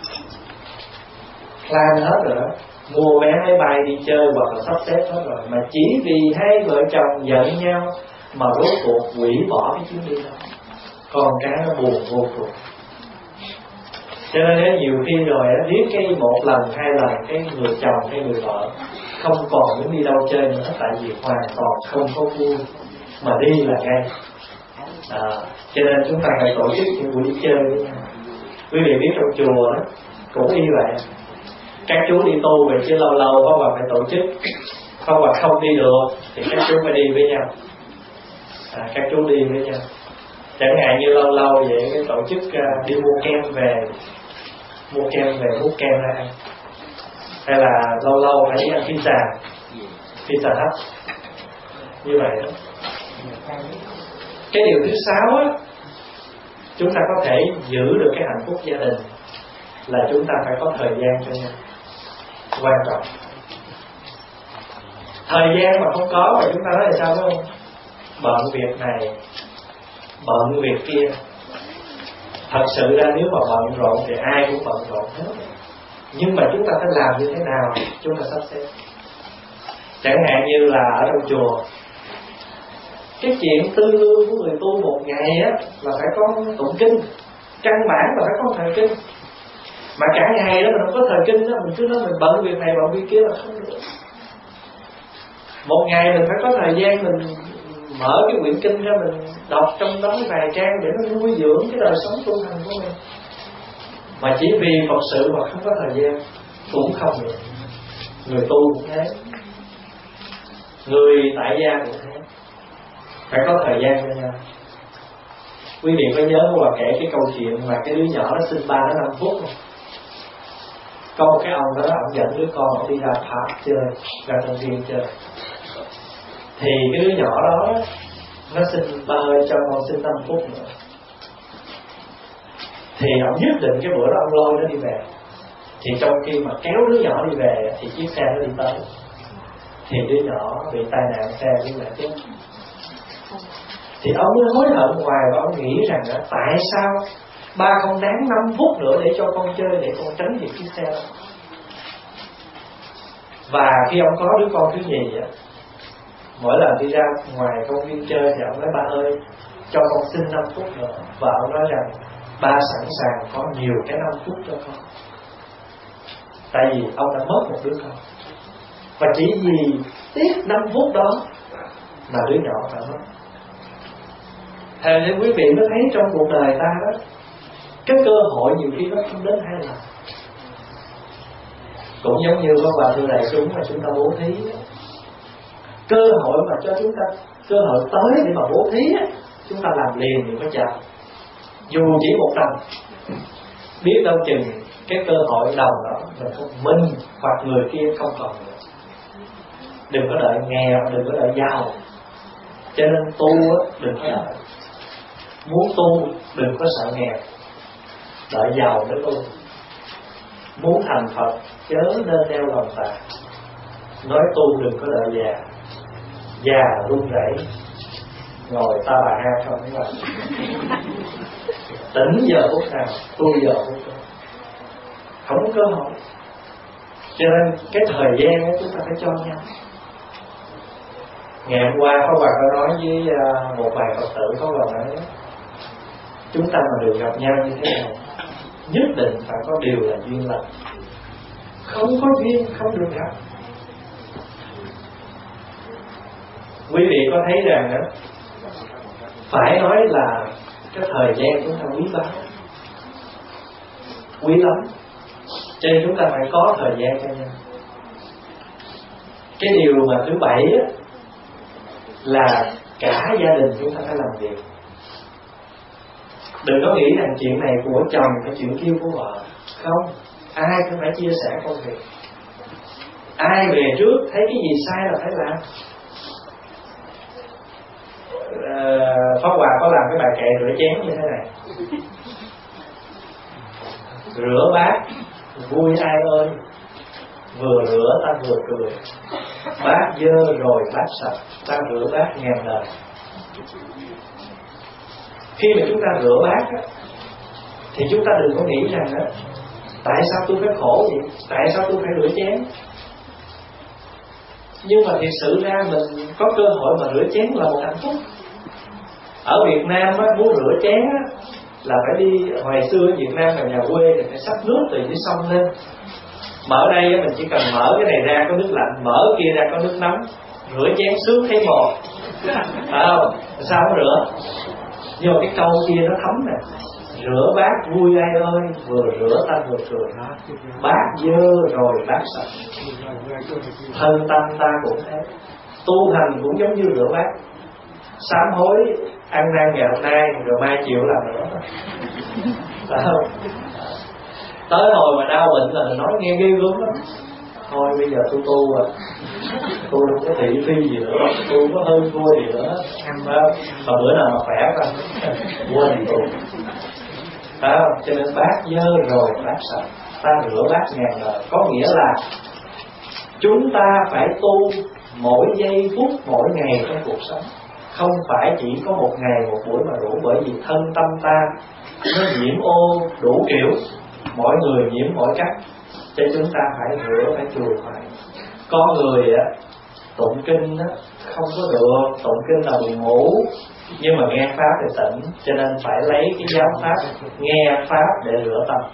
plan hết rồi đó, mua vé máy bay đi chơi hoặc là sắp xếp hết rồi, mà chỉ vì hai vợ chồng giận nhau mà rốt cuộc hủy bỏ cái chuyến đi đó. Con cái nó buồn vô cùng. Cho nên nếu nhiều khi rồi á, biết cái một lần hai lần cái người chồng hay người vợ không còn muốn đi đâu chơi nữa, tại vì hoàn toàn không có vui mà đi là ngay. À, cho nên chúng ta phải tổ chức những buổi đi chơi với nhau. Quý vị biết trong chùa đó cũng y vậy, các chú đi tu về chứ lâu lâu có mà phải tổ chức, không mà không đi được thì các chú phải đi với nhau. À, các chú đi với nhau. Chẳng hạn như lâu lâu vậy cái tổ chức uh, đi mua kem về, mua kem về múc kem ra ăn, hay là lâu lâu phải đi ăn pizza, pizza hut như vậy đó. Cái điều thứ sáu á, chúng ta có thể giữ được cái hạnh phúc gia đình là chúng ta phải có thời gian cho nhau. Quan trọng. Thời gian mà không có mà chúng ta nói là sao đúng không? Bận việc này, bận việc kia. Thật sự ra nếu mà bận rộn thì ai cũng bận rộn hết. Nhưng mà chúng ta phải làm như thế nào chúng ta sắp xếp. Chẳng hạn như là ở trong chùa, cái chuyện tư lương của người tu một ngày á là phải có tụng kinh, căn bản là phải có thời kinh. Mà cả ngày đó mình không có thời kinh đó, mình cứ nói mình bận việc này bận việc kia là không được. Một ngày mình phải có thời gian mình mở cái quyển kinh ra, mình đọc trong đó vài trang để nó nuôi dưỡng cái đời sống tu hành của mình. Mà chỉ vì Phật sự mà không có thời gian cũng không được. Người tu cũng thế, người tại gia cũng thế, phải có thời gian cho nhau. Quý vị có nhớ qua kể cái câu chuyện mà cái đứa nhỏ nó sinh ba đến năm phút không? Có một cái ông đó, ông dẫn đứa con ông đi ra park chơi, ra công viên chơi. Thì cái đứa nhỏ đó nó xin ba ơi cho con xin năm phút nữa. Thì ông nhất định cái bữa đó ông lôi nó đi về. Thì trong khi mà kéo đứa nhỏ đi về thì chiếc xe nó đi tới. Thì đứa nhỏ bị tai nạn xe đi lại chết. Thì ông mới hối hận hoài và ông nghĩ rằng là tại sao ba không đáng năm phút nữa để cho con chơi, để con tránh được chiếc xe đó. Và khi ông có đứa con thứ nhì á, mỗi lần đi ra ngoài công viên chơi thì ông nói ba ơi cho con xin năm phút nữa. Và ông nói rằng ba sẵn sàng có nhiều cái năm phút cho con. Tại vì ông đã mất một đứa con, và chỉ vì tiếc năm phút đó mà đứa nhỏ phải mất. Thế nên quý vị mới thấy trong cuộc đời ta đó, cái cơ hội nhiều khi nó không đến hai lần. Cũng giống như có bà thưa đại chúng mà chúng ta bố thí đó. Cơ hội mà cho chúng ta, cơ hội tới để mà bố thí á, chúng ta làm liền thì có chậm. Dù chỉ một đồng, biết đâu chừng cái cơ hội đồng đó mình không, mình hoặc người kia không còn nữa. Đừng có đợi nghèo, đừng có đợi giàu. Cho nên tu á, đừng có đợi. Muốn tu đừng có sợ nghèo, đợi giàu mới tu. Muốn thành Phật chớ nên đeo lòng tà. Nói tu đừng có đợi già, già run rẩy, ngồi ta bà ha không có làm. Tỉnh giờ phút nào, tu giờ phút nào, không có cơ hội. Cho nên cái thời gian đó chúng ta phải cho nhau. Ngày hôm qua có bà có nói với một vài Phật tử, có bà nói chúng ta mà được gặp nhau như thế này, nhất định phải có điều là duyên lành. Không có duyên không được gặp. Quý vị có thấy rằng đó, phải nói là cái thời gian chúng ta quý báu, quý lắm. Cho nên chúng ta phải có thời gian cho nhau. Cái điều mà thứ bảy á, là cả gia đình chúng ta phải làm việc. Đừng có nghĩ rằng chuyện này của chồng hay chuyện kia của vợ. Không, ai cũng phải chia sẻ công việc. Ai về trước thấy cái gì sai là phải làm. à, Pháp Hòa có làm cái bài kệ rửa chén như thế này: rửa bát vui ai ơi, vừa rửa ta vừa cười. Bát dơ rồi bát sạch, ta rửa bát ngàn đời. Khi mà chúng ta rửa bát á, thì chúng ta đừng có nghĩ rằng á, tại sao tôi phải khổ vậy, tại sao tôi phải rửa chén. Nhưng mà thực sự ra mình có cơ hội mà rửa chén là một hạnh phúc. Ở Việt Nam á, muốn rửa chén á, là phải đi, hồi xưa ở Việt Nam là nhà quê thì phải xách nước từ dưới sông lên. Mà ở đây á, mình chỉ cần mở cái này ra có nước lạnh, mở kia ra có nước nóng, rửa chén sướng thấy một. Phải không? Sao không rửa? Nhưng mà cái câu kia nó thấm nè: rửa bát vui ai ơi, vừa rửa ta vừa cười. Bát dơ rồi bát sạch, thân tâm ta cũng thế. Tu hành cũng giống như rửa bát. Sám hối ăn năn ngày hôm nay, rồi mai chịu làm nữa. Phải không? Tới hồi mà đau bệnh là mình nói nghe ghê gớm lắm. Thôi bây giờ tôi tu rồi, tôi không có thị phi gì nữa, tôi không có hơn thua gì nữa. Mà bữa nào mà khỏe ra quên tu. Phải không? Cho nên bát dơ rồi bát sạch, ta rửa bát ngàn đời. Có nghĩa là chúng ta phải tu mỗi giây phút, mỗi ngày trong cuộc sống. Không phải chỉ có một ngày một buổi mà đủ. Bởi vì thân tâm ta nó nhiễm ô đủ kiểu, mỗi người nhiễm mỗi cách. Cho chúng ta phải rửa, phải chùi phải. Có người á, tụng kinh á, không có được. Tụng kinh là buồn ngủ, nhưng mà nghe pháp thì tỉnh. Cho nên phải lấy cái giáo pháp, nghe pháp để rửa tâm.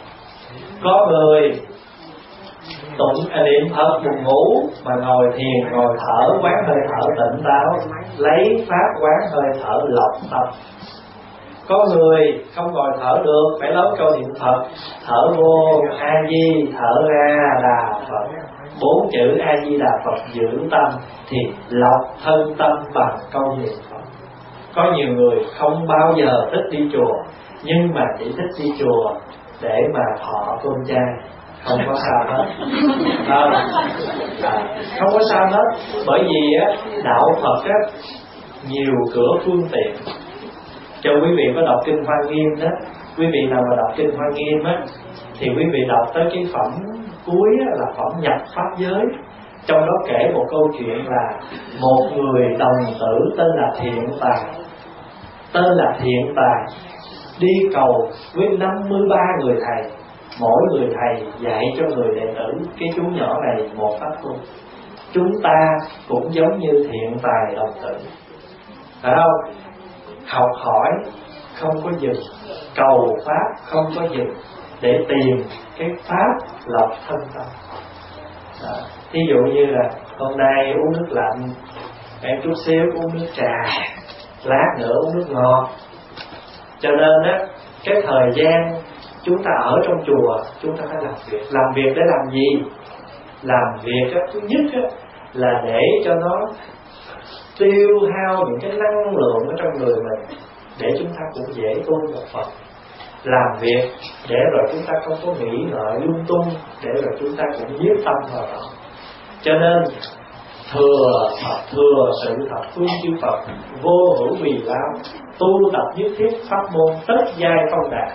Có người tụng niệm Phật buồn ngủ mà ngồi thiền, ngồi thở quán hơi thở tỉnh táo, lấy pháp quán hơi thở lọc tâm. Có người không ngồi thở được, phải nói câu niệm Phật, thở vô A Di, thở ra Đà Phật, bốn chữ A Di Đà Phật giữ tâm thì lọc thân tâm bằng câu niệm Phật. Có nhiều người không bao giờ thích đi chùa, nhưng mà chỉ thích đi chùa để mà thọ cơm chay, không có sao hết. À, à, không có sao hết, bởi vì á, đạo Phật á, nhiều cửa phương tiện. Cho quý vị có đọc kinh Hoa Nghiêm đó, quý vị nào mà đọc kinh Hoa Nghiêm á, thì quý vị đọc tới cái phẩm cuối á, là phẩm nhập pháp giới. Trong đó kể một câu chuyện là một người đồng tử tên là Thiện Tài, tên là Thiện Tài đi cầu với năm mươi ba người thầy. Mỗi người thầy dạy cho người đệ tử cái chú nhỏ này một pháp tu. Chúng ta cũng giống như Thiện Tài đồng tử, phải không? Học hỏi không có dừng, cầu pháp không có dừng, để tìm cái pháp lọc thân tâm. Đó. Ví dụ như là hôm nay uống nước lạnh, em chút xíu uống nước trà, lát nữa uống nước ngọt. Cho nên á, cái thời gian chúng ta ở trong chùa, chúng ta phải làm việc. Làm việc để làm gì? Làm việc á, thứ nhất á, là để cho nó tiêu hao những cái năng lượng ở trong người mình, để chúng ta cũng dễ tu một Phật. Làm việc để rồi chúng ta không có nghĩ ngợi lung tung, để rồi chúng ta cũng nhiếp tâm vào đó. Cho nên thừa Phật, thừa sự thật phương chư Phật, vô hữu vì lao, tu tập nhất thiết pháp môn tất giai phong đạt.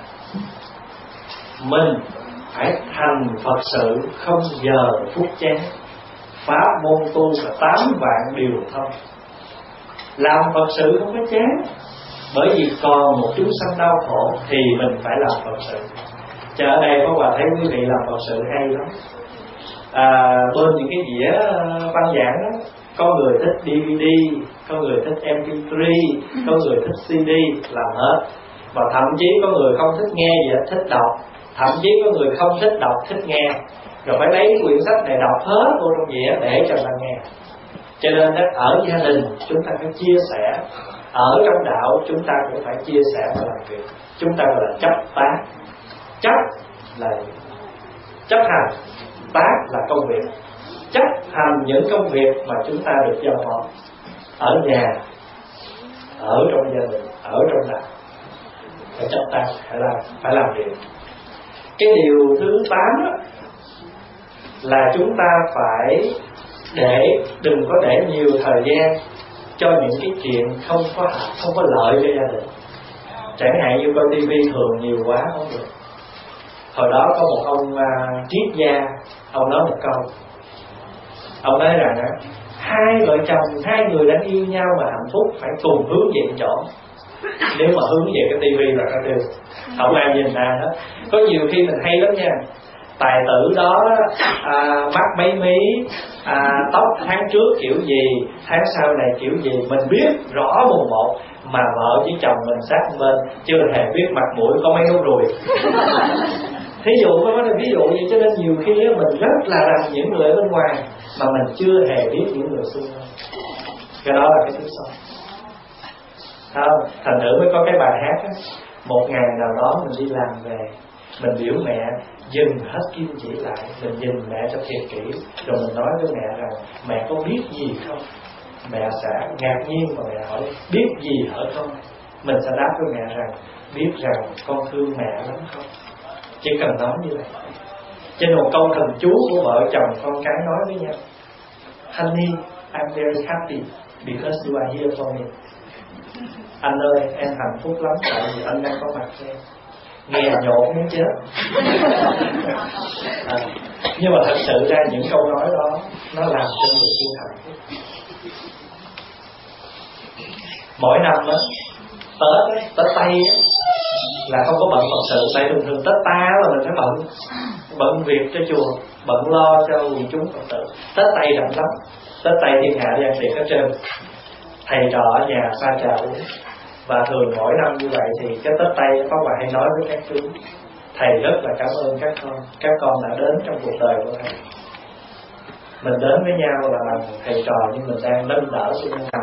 Mình phải thành Phật sự không giờ phút chán, pháp môn tu là tám vạn điều thông. Làm Phật sự không có chán, bởi vì còn một chúng sanh đau khổ thì mình phải làm Phật sự. Cho ở đây có Hòa thấy quý vị làm Phật sự hay lắm. À, bên những cái dĩa văn giảng đó, có người thích đê vê đê, có người thích em pê ba, có người thích xê đê, làm hết. Và thậm chí có người không thích nghe gì hết, thích đọc. Thậm chí có người không thích đọc, thích nghe. Rồi phải lấy quyển sách này đọc hết vô trong dĩa để cho ta nghe. Cho nên đó, ở gia đình chúng ta phải chia sẻ, ở trong đạo chúng ta cũng phải chia sẻ và làm việc. Chúng ta gọi là chấp tác. Chấp là chấp hành, tác là công việc. Chấp hành những công việc mà chúng ta được giao phó ở nhà, ở trong gia đình, ở trong đạo, phải chấp tác, phải làm, phải làm việc. Cái điều thứ tám đó, là chúng ta phải để đừng có để nhiều thời gian cho những cái chuyện không có không có lợi cho gia đình. Chẳng hạn như coi tivi thường nhiều quá không được. Hồi đó có một ông uh, triết gia, ông nói một câu, ông nói rằng á, hai vợ chồng, hai người đang yêu nhau mà hạnh phúc phải cùng hướng về cái chỗ. Nếu mà hướng về cái tivi là cái điều không ai nhìn ra hết. Có nhiều khi mình hay lắm nha, tài tử đó à, mắt mấy mí, à, tóc tháng trước kiểu gì, tháng sau này kiểu gì, mình biết rõ mồn một, mà vợ với chồng mình sát bên chưa hề biết mặt mũi có mấy nốt ruồi. Thí dụ có nói là ví dụ vậy. Cho nên nhiều khi mình rất là rằng những người ở bên ngoài mà mình chưa hề biết những người xung quanh. Cái đó là cái thứ sau. Không, thành thử mới có cái bài hát á, một ngày nào đó mình đi làm về, mình biểu mẹ dừng hết kim chỉ lại, mình nhìn mẹ cho thiệt kỹ, rồi mình nói với mẹ rằng mẹ có biết gì không? Mẹ sẽ ngạc nhiên và mẹ hỏi biết gì hả không? Mình sẽ đáp với mẹ rằng biết rằng con thương mẹ lắm không? Chỉ cần nói như vậy. Trên một câu thần chú của vợ chồng con cái nói với nhau: Honey, I'm very happy because you are here for me. Anh ơi, em hạnh phúc lắm tại vì anh đang có mặt cho em. Nghe nhộn muốn chết. À, nhưng mà thật sự ra những câu nói đó nó làm cho người tu hạnh phúc. Mỗi năm á, Tết, Tết Tây á, là không có bận Phật sự. Tại thường thường Tết ta là mình phải bận bận việc cho chùa, bận lo cho quần chúng Phật tử. Tết Tây rảnh lắm. Tết Tây thiên hạ gian tiệc hết trơn. Thầy trò ở nhà pha trà uống. Và thường mỗi năm như vậy thì cái Tết Tây có bà hay nói với các chú Thầy rất là cảm ơn các con. Các con đã đến trong cuộc đời của thầy. Mình đến với nhau là bằng thầy trò, nhưng mình đang nâng đỡ cho nhau.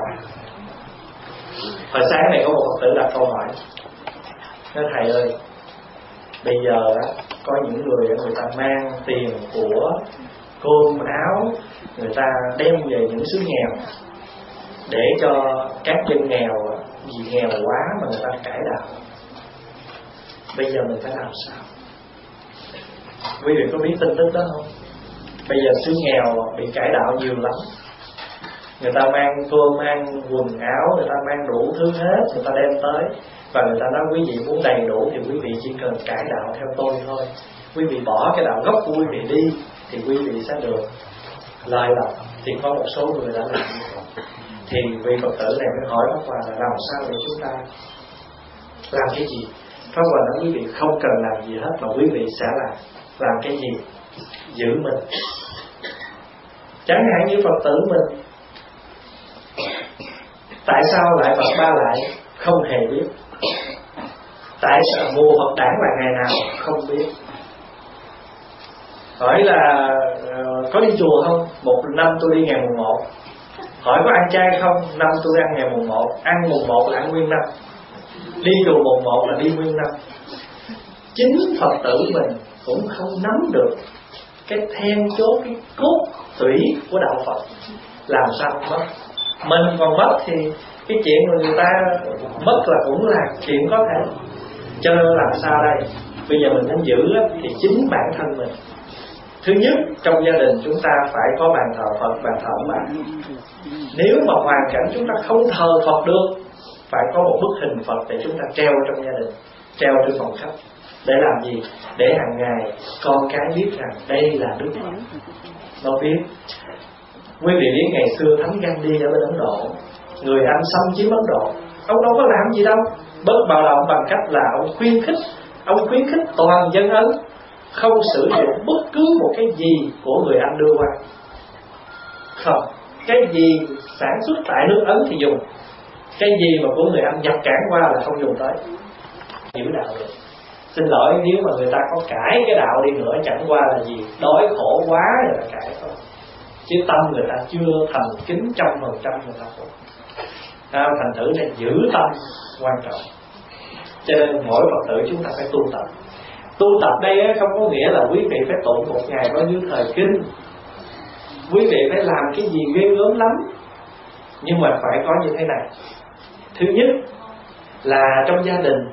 Hồi sáng này có một Phật tử đặt câu hỏi, nói thầy ơi, bây giờ có những người người ta mang tiền của, cơm áo, người ta đem về những xứ nghèo để cho các dân nghèo, vì nghèo quá mà người ta cải đạo. Bây giờ mình phải làm sao? Quý vị có biết tin tức đó không? Bây giờ xứ nghèo bị cải đạo nhiều lắm. Người ta mang cơm, mang quần áo, người ta mang đủ thứ hết, người ta đem tới. Và người ta nói quý vị muốn đầy đủ thì quý vị chỉ cần cải đạo theo tôi thôi. Quý vị bỏ cái đạo gốc của quý vị đi thì quý vị sẽ được lợi lộc. Thì có một số người đã làm như vậy. Thì vị Phật tử này mới hỏi Pháp Hòa là làm sao để chúng ta làm cái gì? Pháp Hòa nói quý vị không cần làm gì hết, mà quý vị sẽ làm. Làm cái gì? Giữ mình. Chẳng hạn như Phật tử mình, tại sao lại Phật Ba Lại? Không hề biết. Tại sao mùa Phật đản là ngày nào? Không biết. Hỏi là uh, có đi chùa không? Một năm tôi đi ngày mùng một. Hỏi có ăn chay không? Năm tôi ăn ngày mùng một. Ăn mùng một là ăn nguyên năm. Đi chùa mùng một là đi nguyên năm. Chính Phật tử mình cũng không nắm được cái then chốt, cái cốt tủy của đạo Phật. Làm sao không mất? Mình còn mất thì cái chuyện mà người ta mất là cũng là chuyện có thể. Cho nên làm sao đây? Bây giờ mình muốn giữ thì chính bản thân mình. Thứ nhất, trong gia đình chúng ta phải có bàn thờ Phật, bàn thờ ông bà. Nếu mà hoàn cảnh chúng ta không thờ Phật được, phải có một bức hình Phật để chúng ta treo trong gia đình, treo trên phòng khách. Để làm gì? Để hàng ngày con cái biết rằng đây là Đức Phật. Nó biết. Quý vị biết ngày xưa Thánh Gandhi ở bên Ấn Độ, người Anh xâm chiếm Ấn Độ, ông đâu có làm gì đâu, bớt bạo động bằng cách là ông khuyến khích, ông khuyến khích toàn dân Ấn không sử dụng bất cứ một cái gì của người Anh đưa qua. Không, cái gì sản xuất tại nước Ấn thì dùng, cái gì mà của người Anh nhập cản qua là không dùng tới. Giữ đạo được. Xin lỗi, nếu mà người ta có cãi cái đạo đi nữa chẳng qua là gì? Đói khổ quá rồi là cãi thôi. Chứ tâm người ta chưa thành kính trăm phần trăm người ta cũng. À, thành thử là giữ tâm quan trọng. Cho nên mỗi Phật tử chúng ta phải tu tập. Tu tập đây không có nghĩa là quý vị phải tụng một ngày bao nhiêu thời kinh, quý vị phải làm cái gì ghê gớm lắm. Nhưng mà phải có như thế này. Thứ nhất là trong gia đình,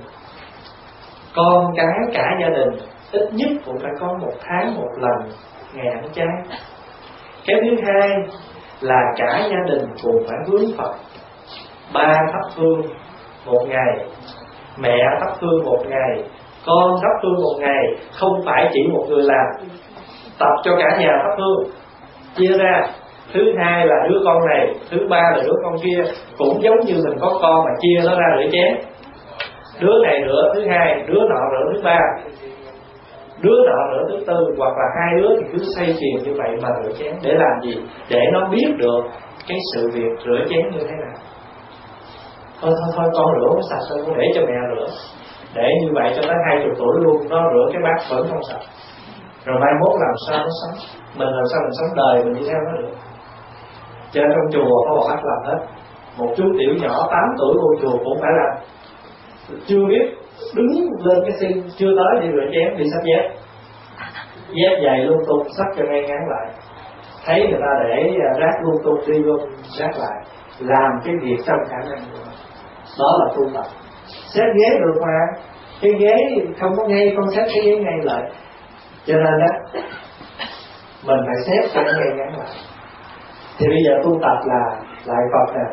con cái cả gia đình ít nhất cũng phải có một tháng một lần ngày ăn chay. Cái thứ hai là cả gia đình cùng phải hướng Phật. Ba thắp hương một ngày, mẹ thắp hương một ngày, con thắp hương một ngày. Không phải chỉ một người làm. Tập cho cả nhà thắp hương, chia ra. Thứ hai là đứa con này, thứ ba là đứa con kia. Cũng giống như mình có con mà chia nó ra rửa chén. Đứa này rửa thứ hai, đứa nọ rửa thứ ba, đứa nọ rửa thứ tư, hoặc là hai đứa thì cứ xoay chuyền như vậy mà rửa chén. Để làm gì? Để nó biết được cái sự việc rửa chén như thế nào. Thôi thôi thôi con rửa không sạch thôi, con để cho mẹ rửa. Để như vậy cho tới hai chục tuổi luôn, nó rửa cái bát vẫn không sạch. Rồi mai mốt làm sao nó sống? Mình làm sao mình sống đời mình đi theo nó được? Cho nên trong chùa có bọn bắt làm hết. Một chú tiểu nhỏ tám tuổi vô chùa cũng phải làm. Chưa biết đứng lên cái xin, chưa tới đi rửa chén, đi xách dép, dép giày lung tung, xách cho ngay ngắn lại. Thấy người ta để rác lung tung, đi luôn rác lại. Làm cái việc trong khả năng của nó. Đó là tu tập. Xếp ghế được mà, cái ghế không có ngay, con xếp cái ghế ngay lại. Cho nên đó, mình phải xếp cho nó ngay ngắn lại. Thì bây giờ tu tập là lại Phật nè,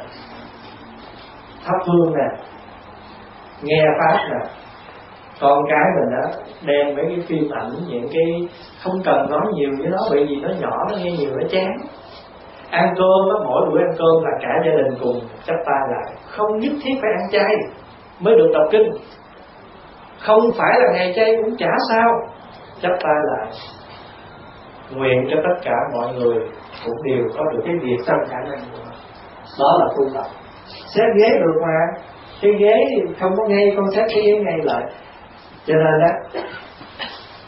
thắp hương nè, nghe pháp nè. Con cái mình đó đem mấy cái phim ảnh, những cái không cần nói nhiều với nó, bởi vì nó nhỏ, nó nghe nhiều nó chán. Ăn cơm đó, mỗi buổi ăn cơm là cả gia đình cùng chắp tay lại. Không nhất thiết phải ăn chay mới được đọc kinh, không phải là ngày chay cũng chả sao. Chắp tay lại, nguyện cho tất cả mọi người cũng đều có được cái việc trong khả năng của nó. Đó là tu tập. Xếp ghế được mà, cái ghế không có ngay, con xếp cái ghế ngay lại. Cho nên đó,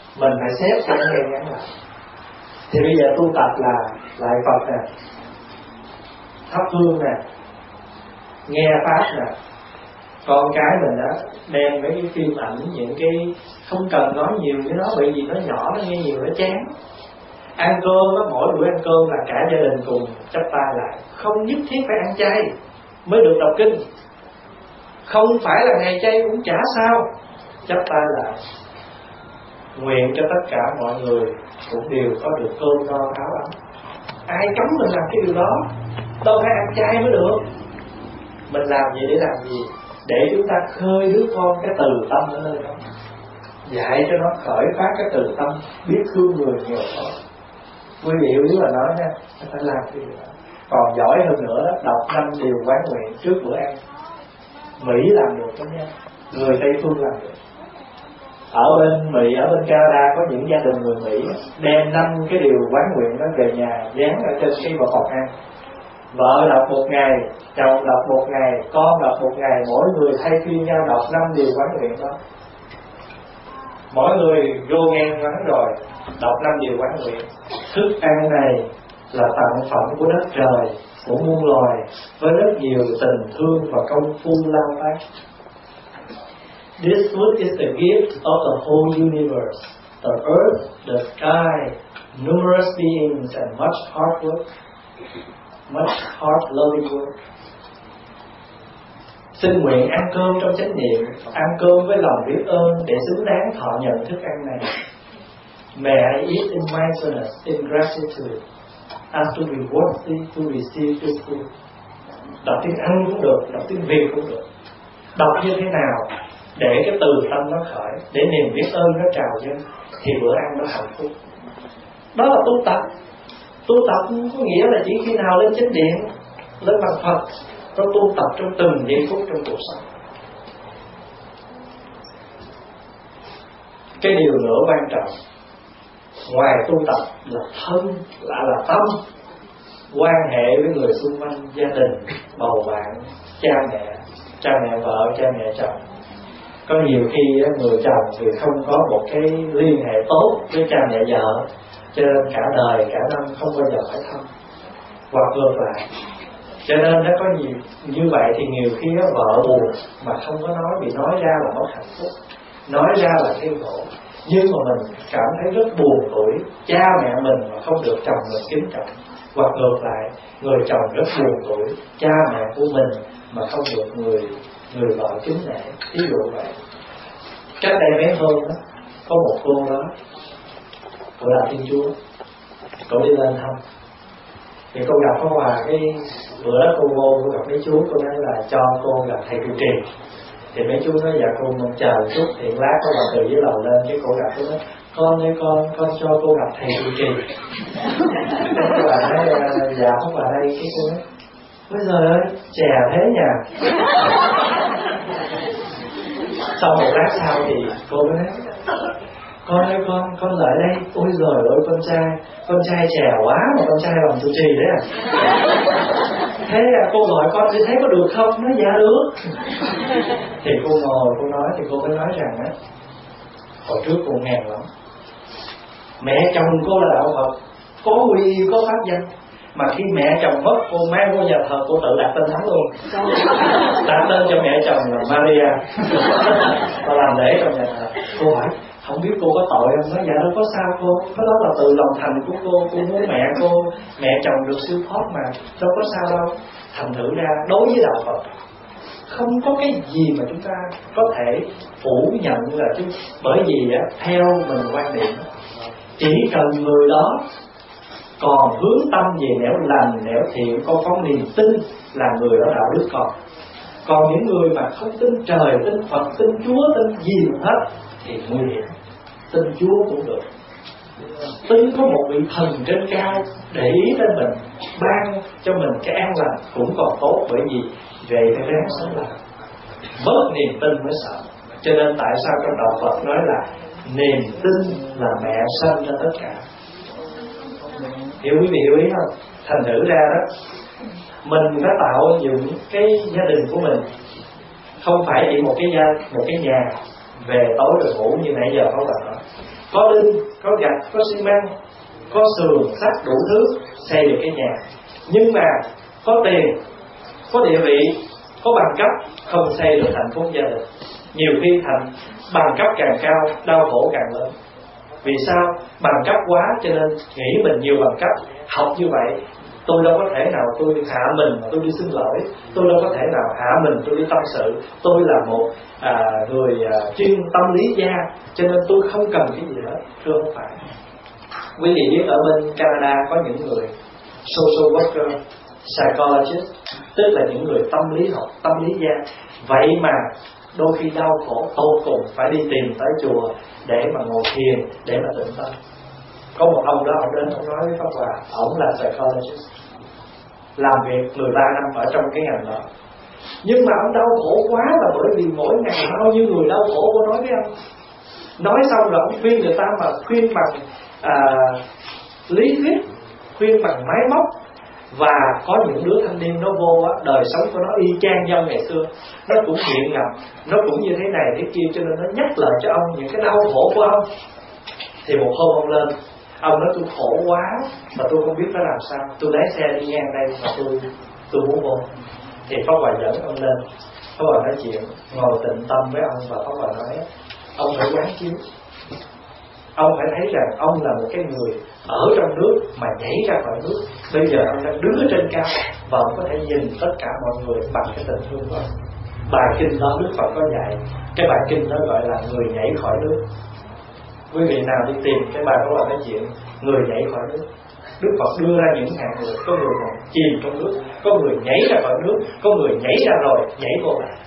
mình phải xếp cho nó ngay ngắn lại. Thì bây giờ tu tập là lại Phật nè, thắp hương nè, nghe pháp nè. Con cái mình đó đem mấy cái phim ảnh, những cái không cần nói nhiều với nó, bởi vì nó nhỏ, nó nghe nhiều nó chán. Ăn cơm đó, mỗi buổi ăn cơm là cả gia đình cùng chắp tay lại, không nhất thiết phải ăn chay mới được đọc kinh, không phải là ngày chay cũng chả sao, chắp tay lại nguyện cho tất cả mọi người cũng đều có được cơm no áo ấm. Ai cấm mình làm cái điều đó? Đâu phải ăn chay mới được. Mình làm gì để làm gì? Để chúng ta khơi đứa con cái từ tâm ở nơi đó, dạy cho nó khởi phát cái từ tâm biết thương người nghèo khó. Quý vị nếu là nói nha, nó phải làm cái điều đó. Còn giỏi hơn nữa đó, đọc năm điều quán nguyện trước bữa ăn. Mỹ làm được đó nha, người Tây Phương làm được. Ở bên Mỹ, ở bên Canada có những gia đình người Mỹ đem năm cái điều quán nguyện đó về nhà dán ở trên cái bọc ăn. Vợ đọc một ngày, chồng đọc một ngày, con đọc một ngày, mỗi người thay phiên nhau đọc năm điều quán nguyện đó. Mỗi người vô ngang ngắn rồi đọc năm điều quán nguyện. Thức ăn này là tặng phẩm của đất trời, của muôn loài, với rất nhiều tình thương và công phu lao tác. This food is the gift of the whole universe, the earth, the sky, numerous beings and much hard work, much hard loving work. Xin nguyện ăn cơm trong chánh niệm, ăn cơm với lòng biết ơn để xứng đáng thọ nhận thức ăn này. May I eat in mindfulness, in gratitude, as to be worthy to receive this food. Đọc tiếng Anh cũng được, đọc tiếng Việt cũng được. Đọc như thế nào để cái từ tâm nó khởi, để niềm biết ơn nó trào dâng, thì bữa ăn nó hạnh phúc. Đó là tu tập. Tu tập có nghĩa là chỉ khi nào lên chánh điện, lên bằng Phật, nó tu tập trong từng giây phút trong cuộc sống. Cái điều nữa quan trọng, ngoài tu tập là thân, là là tâm, quan hệ với người xung quanh, gia đình, bầu bạn, cha mẹ, cha mẹ vợ, cha mẹ chồng. Có nhiều khi người chồng thì không có một cái liên hệ tốt với cha mẹ vợ, cho nên cả đời, cả năm không bao giờ phải thăm. Hoặc ngược lại. Cho nên nó có nhiều như vậy thì nhiều khi đó, vợ buồn mà không có nói, vì nói ra là mất hạnh phúc, nói ra là kêu khổ. Nhưng mà mình cảm thấy rất buồn tuổi cha mẹ mình mà không được chồng mình kính trọng. Hoặc ngược lại, người chồng rất buồn tuổi cha mẹ của mình mà không được người người vợ kính nể. Ví dụ vậy. Cách đây mấy hôm đó, có một cô đó, cô là Thiên Chúa, cô đi lên thăm. Thì cô gặp Pháp Hòa, cái bữa đó cô vô, cô gặp mấy chú, cô nói là cho cô gặp thầy trụ trì. Thì mấy chú nói dạ cô mình chờ một chút, thì lát có bà từ dưới lầu lên, cái cô gặp cô nói con ơi con, con cho cô gặp thầy trụ trì. Cái bà nói dạ Pháp Hòa đây, cái cô nói bây giờ ơi, trẻ thế nhỉ. Sau một lát sau thì cô mới nói con ơi con, con lại đây. Ôi giời ơi con trai, con trai trẻ quá mà con trai làm trụ trì đấy à. Thế à, cô gọi con như thế có được không? Nói dạ được. Thì cô ngồi cô nói, thì cô mới nói rằng á, hồi trước cô nghèo lắm, mẹ chồng cô là đạo Phật, có quy có pháp danh, mà khi mẹ chồng mất cô mang vô nhà thờ, cô tự đặt tên hắn luôn, đặt tên cho mẹ chồng là Maria. Cô làm lễ trong nhà thờ. Cô hỏi không biết cô có tội không? Nói dạ đâu có sao cô, cái đó là từ lòng thành của cô, cô muốn mẹ cô, mẹ chồng được siêu thoát mà, đâu có sao đâu. Thành thử ra đối với đạo Phật không có cái gì mà chúng ta có thể phủ nhận là chứ, bởi vì á, theo mình quan điểm chỉ cần người đó còn hướng tâm về nẻo lành, nẻo thiện, có phóng niềm tin là người đó đạo đức còn. Còn những người mà không tin trời, tin Phật, tin Chúa, tin gì hết thì nguy hiểm. Tin Chúa cũng được, tin có một vị thần trên cao để ý đến mình, ban cho mình cái an lành cũng còn tốt, bởi vì về cái ráng sống lại, mất niềm tin mới sợ. Cho nên tại sao trong đạo Phật nói là niềm tin là mẹ sanh ra tất cả. Hiểu quý vị hiểu ý không? Thành thử ra đó, mình đã tạo dựng cái gia đình của mình, không phải chỉ một cái gia, một cái nhà về tối rồi ngủ như nãy giờ không phải nói, có đinh, có gạch, có xi măng, có sườn sắt đủ thứ xây được cái nhà. Nhưng mà có tiền, có địa vị, có bằng cấp không xây được hạnh phúc gia đình. Nhiều khi thành bằng cấp càng cao, đau khổ càng lớn. Vì sao? Bằng cấp quá cho nên nghĩ mình nhiều bằng cấp, học như vậy tôi đâu có thể nào tôi hạ mình mà tôi đi xin lỗi, tôi đâu có thể nào hạ mình tôi đi tâm sự. Tôi là một à, người à, chuyên tâm lý gia, cho nên tôi không cần cái gì hết. Thưa không phải. Quý vị biết ở bên Canada có những người social worker, psychologist, tức là những người tâm lý học, tâm lý gia. Vậy mà đôi khi đau khổ tột cùng phải đi tìm tới chùa để mà ngồi thiền, để mà tĩnh tâm. Có một ông đó, ông đến ông nói với Pháp Hòa, ông là psychologist, làm việc mười ba năm ở trong cái ngành đó. Nhưng mà ông đau khổ quá là bởi vì mỗi ngày bao nhiêu người đau khổ cô nói với ông. Nói xong rồi ông khuyên người ta mà khuyên bằng à, lý thuyết, khuyên bằng máy móc. Và có những đứa thanh niên nó vô á, đời sống của nó y chang nhau ngày xưa, nó cũng nghiện ngập, nó cũng như thế này thế kia, cho nên nó nhắc lời cho ông những cái đau khổ của ông. Thì một hôm ông lên, ông nói tôi khổ quá mà tôi không biết phải làm sao, tôi lái xe đi ngang đây mà tôi tôi muốn vô. Thì Pháp Hòa dẫn ông lên, Pháp Hòa nói chuyện, ngồi tịnh tâm với ông, và Pháp Hòa nói ông phải quán chiếu, ông phải thấy rằng ông là một cái người ở trong nước mà nhảy ra khỏi nước. Bây giờ ông đang đứng ở trên cao và ông có thể nhìn tất cả mọi người bằng cái tình thương của ông. Bài kinh đó Đức Phật có dạy, cái bài kinh đó gọi là người nhảy khỏi nước. Quý vị nào đi tìm cái bài đó là nói chuyện người nhảy khỏi nước. Đức Phật đưa ra những hạng người, có người còn chìm trong nước, có người nhảy ra khỏi nước, có người nhảy ra rồi nhảy vô lại.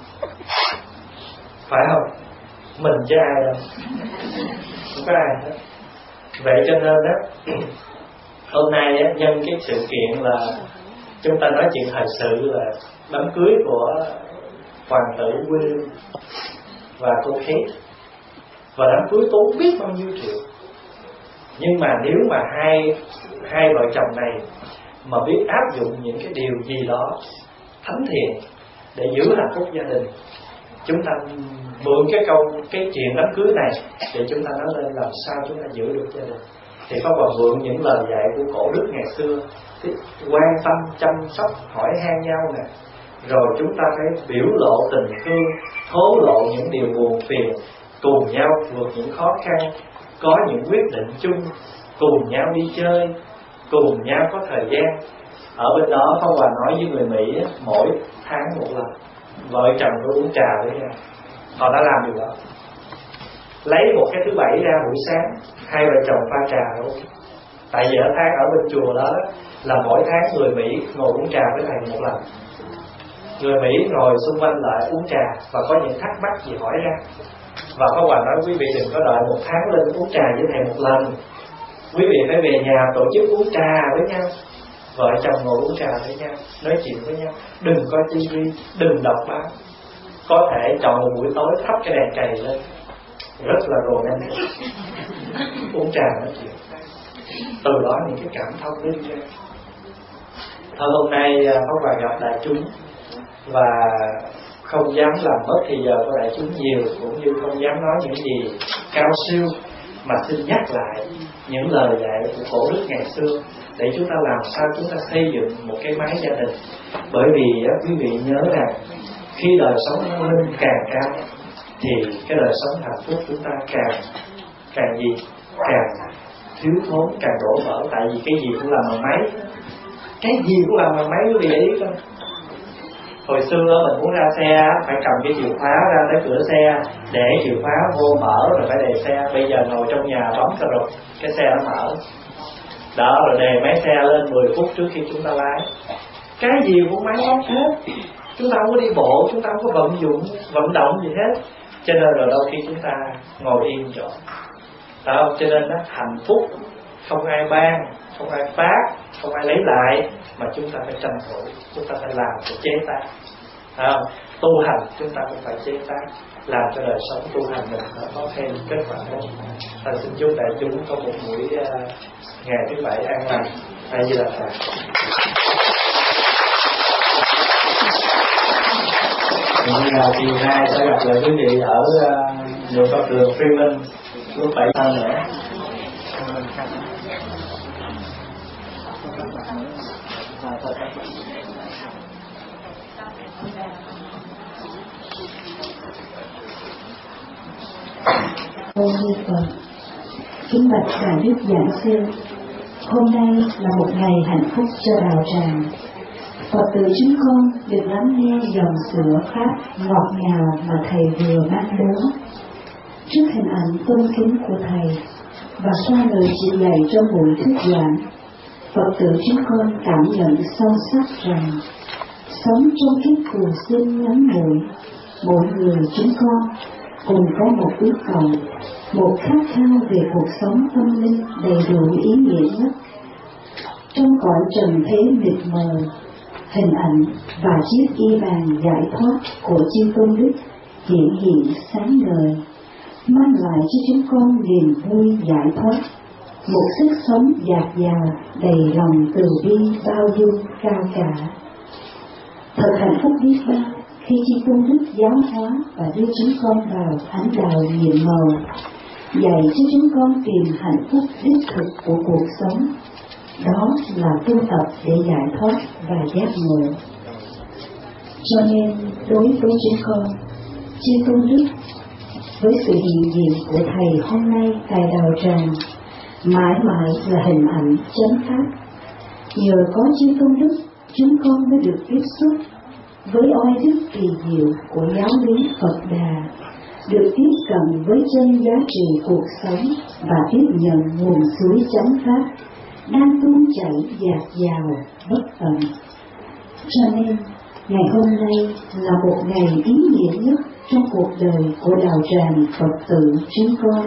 Phải không? Mình chứ ai đâu, không có ai hết. Vậy cho nên đó, hôm nay á, nhân cái sự kiện là chúng ta nói chuyện thời sự là đám cưới của hoàng tử William và cô Kate, và đám cưới tốn biết bao nhiêu triệu. Nhưng mà nếu mà hai hai vợ chồng này mà biết áp dụng những cái điều gì đó thánh thiện để giữ hạnh phúc gia đình, chúng ta mượn cái câu cái chuyện đám cưới này để chúng ta nói lên làm sao chúng ta giữ được gia đình. Thì Pháp Hòa mượn những lời dạy của cổ đức ngày xưa, quan tâm chăm sóc hỏi han nhau nè, rồi chúng ta phải biểu lộ tình thương, thổ lộ những điều buồn phiền, cùng nhau vượt những khó khăn, có những quyết định chung, cùng nhau đi chơi, cùng nhau có thời gian. Ở bên đó Pháp Hòa nói với người Mỹ mỗi tháng một lần vợ chồng có uống trà với nhau. Họ đã làm điều đó, lấy một cái thứ bảy ra buổi sáng, hai vợ chồng pha trà uống. Tại vì ở tháng ở bên chùa đó là mỗi tháng người Mỹ ngồi uống trà với thầy một lần. Người Mỹ ngồi xung quanh lại uống trà và có những thắc mắc gì hỏi ra. Và Pháp Hòa nói quý vị đừng có đợi một tháng lên uống trà với thầy một lần, quý vị phải về nhà tổ chức uống trà với nhau, vợ chồng ngồi uống trà với nhau, nói chuyện với nhau, đừng coi tivi, đừng đọc báo. Có thể chọn một buổi tối thắp cái đèn cầy lên, rất là romantic, uống trà nói chuyện. Từ đó những cái cảm thông nó đi ra. Thôi hôm nay Pháp Hòa gặp đại chúng và không dám làm mất thì giờ của đại chúng nhiều, cũng như không dám nói những gì cao siêu, mà xin nhắc lại những lời dạy của cổ đức ngày xưa để chúng ta làm sao chúng ta xây dựng một cái mái gia đình. Bởi vì á, quý vị nhớ rằng khi đời sống nó lên càng cao thì cái đời sống hạnh phúc chúng ta càng càng gì càng thiếu thốn, càng đổ vỡ. Tại vì cái gì cũng làm bằng máy, cái gì cũng làm bằng máy, quý vị để ý không? Hồi xưa mình muốn ra xe phải cầm cái chìa khóa ra tới cửa xe, để chìa khóa vô mở rồi phải đề xe. Bây giờ ngồi trong nhà bấm cà rụt cái xe nó mở đó, rồi đề máy xe lên mười phút trước khi chúng ta lái. Cái gì cũng máy móc hết, chúng ta không có đi bộ, chúng ta không có vận dụng vận động gì hết, cho nên rồi đôi khi chúng ta ngồi yên chỗ đó. Cho nên đó, hạnh phúc không ai ban, không ai phát, không ai lấy lại, mà chúng ta phải tranh thủ, chúng ta phải làm, phải chế tác. À, tu hành chúng ta cũng phải chế tác, làm cho đời sống tu hành mình nó có thêm kết quả tốt. Ta xin chúc đại chúng có một buổi uh, ngày thứ bảy an lành. A Di Đà Phật. Chiều nay sẽ gặp lại quý vị ở uh, đường Phật đường Freeman Lúc bảy năm nữa. Ô Ni Phật, kính bạch Đại Đức Giảng Sư, hôm nay là một ngày hạnh phúc cho đạo tràng. Phật tử chúng con được lắng nghe dòng sữa pháp ngọt ngào mà Thầy vừa mang đến. Trước hình ảnh tôn kính của Thầy và qua lời chỉ dạy trong buổi thuyết giảng, Phật tử chúng con cảm nhận sâu sắc rằng sống trong kiếp phù sinh ngắn ngủi, mỗi người chúng con cùng có một ước cầu, một khát khao về cuộc sống tâm linh đầy đủ ý nghĩa nhất. Trong cõi trần thế mịt mờ, hình ảnh và chiếc y bàn giải thoát của chư Tôn Đức hiện hiện sáng ngời, mang lại cho chúng con niềm vui giải thoát, một sức sống dạt dào đầy lòng từ bi bao dung cao cả. Thật hạnh phúc biết bao khi chư Tôn Đức giáo hóa và đưa chúng con vào ánh đạo nhiệm màu, dạy cho chúng con tìm hạnh phúc đích thực của cuộc sống, đó là tu tập để giải thoát và giác ngộ. Cho nên đối với chúng con, chư Tôn Đức với sự hiện diện của Thầy hôm nay tại đạo tràng mãi mãi là hình ảnh chánh pháp. Nhờ có chư Tôn Đức, chúng con mới được tiếp xúc với oai đức kỳ diệu của giáo lý Phật Đà, được tiếp cận với chân giá trị cuộc sống và tiếp nhận nguồn suối chánh pháp đang tuôn chảy dạt dào bất tận. Cho nên ngày hôm nay là một ngày ý nghĩa nhất trong cuộc đời của đạo tràng Phật tử chúng con.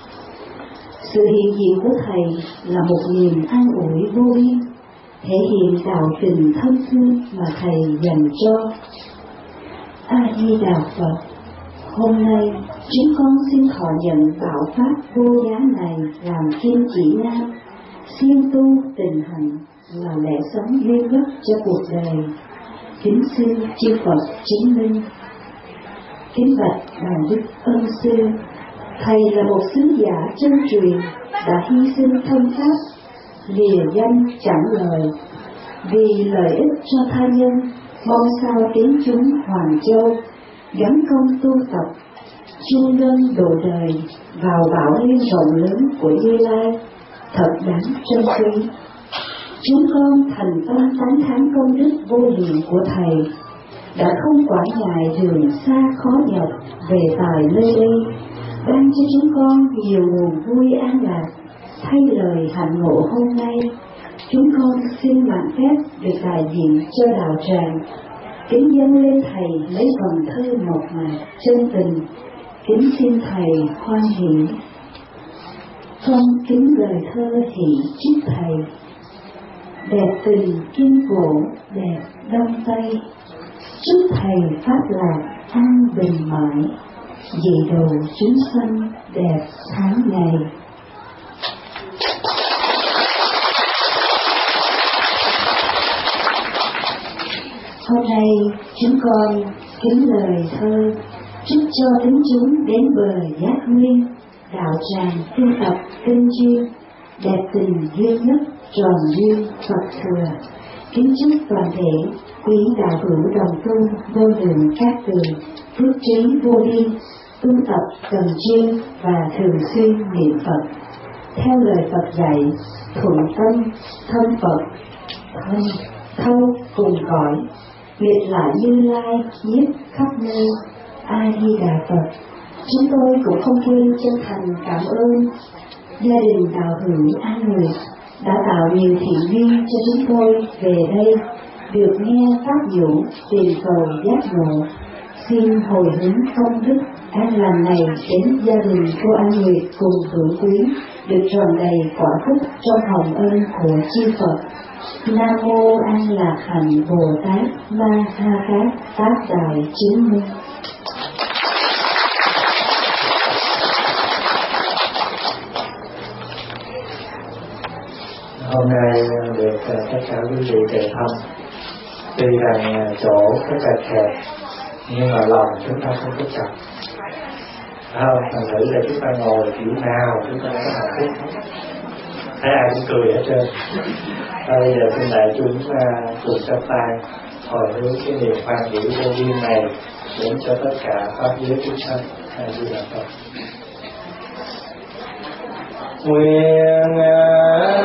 Sự hiện diện của Thầy là một niềm an ủi vô biên, thể hiện đạo tình thân thương mà Thầy dành cho. A Di Đà Phật, hôm nay chúng con xin thọ nhận bảo pháp vô giá này làm kim chỉ nam, siêng tu tình hành là lẽ sống duy nhất cho cuộc đời. Kính xin chư Phật chứng minh. Kính bạch Đại Đức Ân Sư, Thầy là một sứ giả chân truyền đã hy sinh thân pháp, lìa danh chẳng lời, vì lợi ích cho tha nhân, mong sao tiến chúng Hoàng Châu gắn công tu tập, chung nhân độ đời vào bảo liên rộng lớn của Như Lai, thật đáng trân quý. Chúng con thành tâm tán thán công đức vô lượng của Thầy, đã không quản ngại đường xa khó nhọc về tài nơi đây, ban cho chúng con nhiều nguồn vui an lạc. Thay lời hạnh ngộ hôm nay, chúng con xin mạn phép được đại diện cho đạo tràng, kính dâng lên Thầy lấy vần thơ mộc mạc chân tình, kính xin Thầy hoan hỷ. Con kính lời thơ hỷ chúc Thầy. Đẹp tình kim cổ đẹp đông tây, chúc Thầy pháp lạc an bình mãi, dị độ chúng sanh đẹp tháng ngày. Hôm nay chúng con kính lời thơ chúc cho tín chúng đến bờ giác nguyên, đạo tràng tu tập tinh duyên, đẹp tình duy nhất tròn duyên Phật thừa. Kính chúc toàn thể quý đạo hữu đồng tu vô lượng các tường, phước trí vô biên, tu tập cần chuyên và thường xuyên niệm Phật theo lời Phật dạy, thuận tâm thân Phật, thân thâu cùng cõi, nguyện lại Như Lai nhiếp khắp nơi. A Di Đà Phật. Chúng tôi cũng không quên chân thành cảm ơn gia đình đạo hữu An Nguyệt đã tạo nhiều thiện duyên cho chúng tôi về đây được nghe pháp dụ tìm cầu giác ngộ. Xin hồi hướng công đức an lành này đến gia đình cô An Nguyệt cùng hữu quyến được tròn đầy quả phúc trong hồng ân của chư Phật. Nam mô An Lạc Hạnh Bồ Tát Ma Ha Tát Tác Đại Chứng Minh. Hôm nay được tất cả quý vị về thăm, tuy rằng chỗ rất là hẹp nhưng mà lòng chúng ta không có chặt. không, thành thử là chúng ta ngồi kiểu nào chúng ta có hạnh phúc, thấy ai cũng cười hết trơn. Bây giờ xin đại chúng cùng chắp tay hồi hướng cái niềm hoan hỷ vô biên này đến cho tất cả pháp giới chúng sanh. A Di Đà Phật. Nguyện